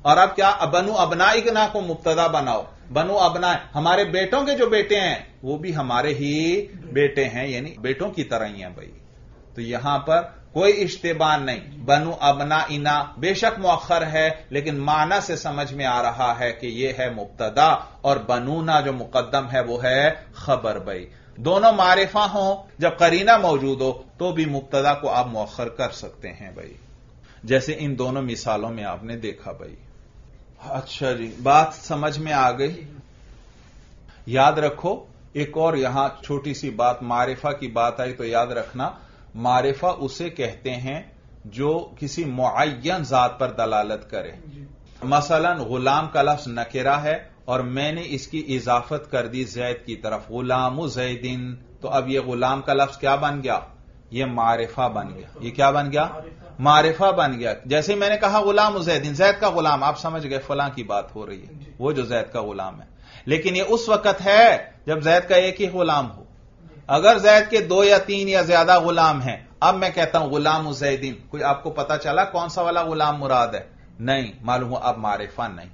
اور اب کیا بنو ابنائکنا کو مبتدا بناؤ، بنو ابنا ہمارے بیٹوں کے جو بیٹے ہیں وہ بھی ہمارے ہی بیٹے ہیں، یعنی بیٹوں کی طرح ہی ہیں بھائی. تو یہاں پر کوئی اشتباہ نہیں. بنو ابنائنا بے شک مؤخر ہے لیکن معنی سے سمجھ میں آ رہا ہے کہ یہ ہے مبتدا اور بنونا جو مقدم ہے وہ ہے خبر. بھائی دونوں معرفہ ہوں، جب قرینہ موجود ہو تو بھی مبتدا کو آپ مؤخر کر سکتے ہیں بھائی، جیسے ان دونوں مثالوں میں آپ نے دیکھا بھائی. اچھا جی، بات سمجھ میں آ گئی. یاد رکھو ایک اور یہاں چھوٹی سی بات، معرفہ کی بات آئی تو یاد رکھنا، معرفہ اسے کہتے ہیں جو کسی معین ذات پر دلالت کرے. مثلا غلام کا لفظ نکرہ ہے اور میں نے اس کی اضافت کر دی زید کی طرف، غلام زیدن، تو اب یہ غلام کا لفظ کیا بن گیا؟ یہ معرفہ بن گیا. یہ کیا بن گیا؟ معرفہ بن گیا. جیسے میں نے کہا غلام زیدن، زید کا غلام، آپ سمجھ گئے فلاں کی بات ہو رہی ہے، وہ جو زید کا غلام ہے. لیکن یہ اس وقت ہے جب زید کا ایک ہی غلام ہو. اگر زید کے 2 یا 3 یا زیادہ غلام ہیں، اب میں کہتا ہوں غلام زیدن، کوئی آپ کو پتا چلا کون سا والا غلام مراد ہے؟ نہیں معلوم ہو، اب معرفہ نہیں.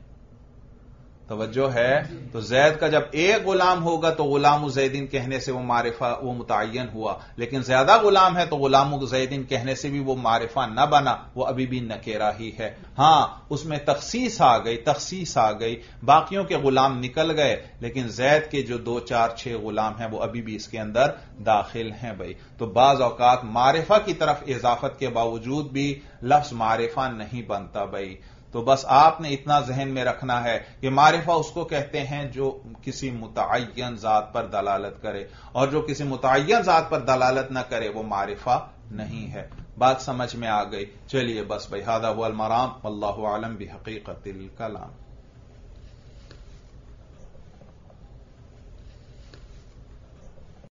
توجہ ہے؟ تو زید کا جب ایک غلام ہوگا تو غلام زیدن کہنے سے وہ معرفہ، وہ متعین ہوا. لیکن زیادہ غلام ہے تو غلام زیدن کہنے سے بھی وہ معرفہ نہ بنا، وہ ابھی بھی نکرہ ہی ہے. ہاں اس میں تخصیص آ گئی، باقیوں کے غلام نکل گئے لیکن زید کے جو 2 4 6 غلام ہیں وہ ابھی بھی اس کے اندر داخل ہیں بھائی. تو بعض اوقات معرفہ کی طرف اضافت کے باوجود بھی لفظ معرفہ نہیں بنتا بھائی. تو بس آپ نے اتنا ذہن میں رکھنا ہے کہ معرفہ اس کو کہتے ہیں جو کسی متعین ذات پر دلالت کرے، اور جو کسی متعین ذات پر دلالت نہ کرے وہ معرفہ نہیں ہے. بات سمجھ میں آ گئی. چلیے بس بھائی، ھذا ھو المرام واللہ اعلم بحقیقت الکلام.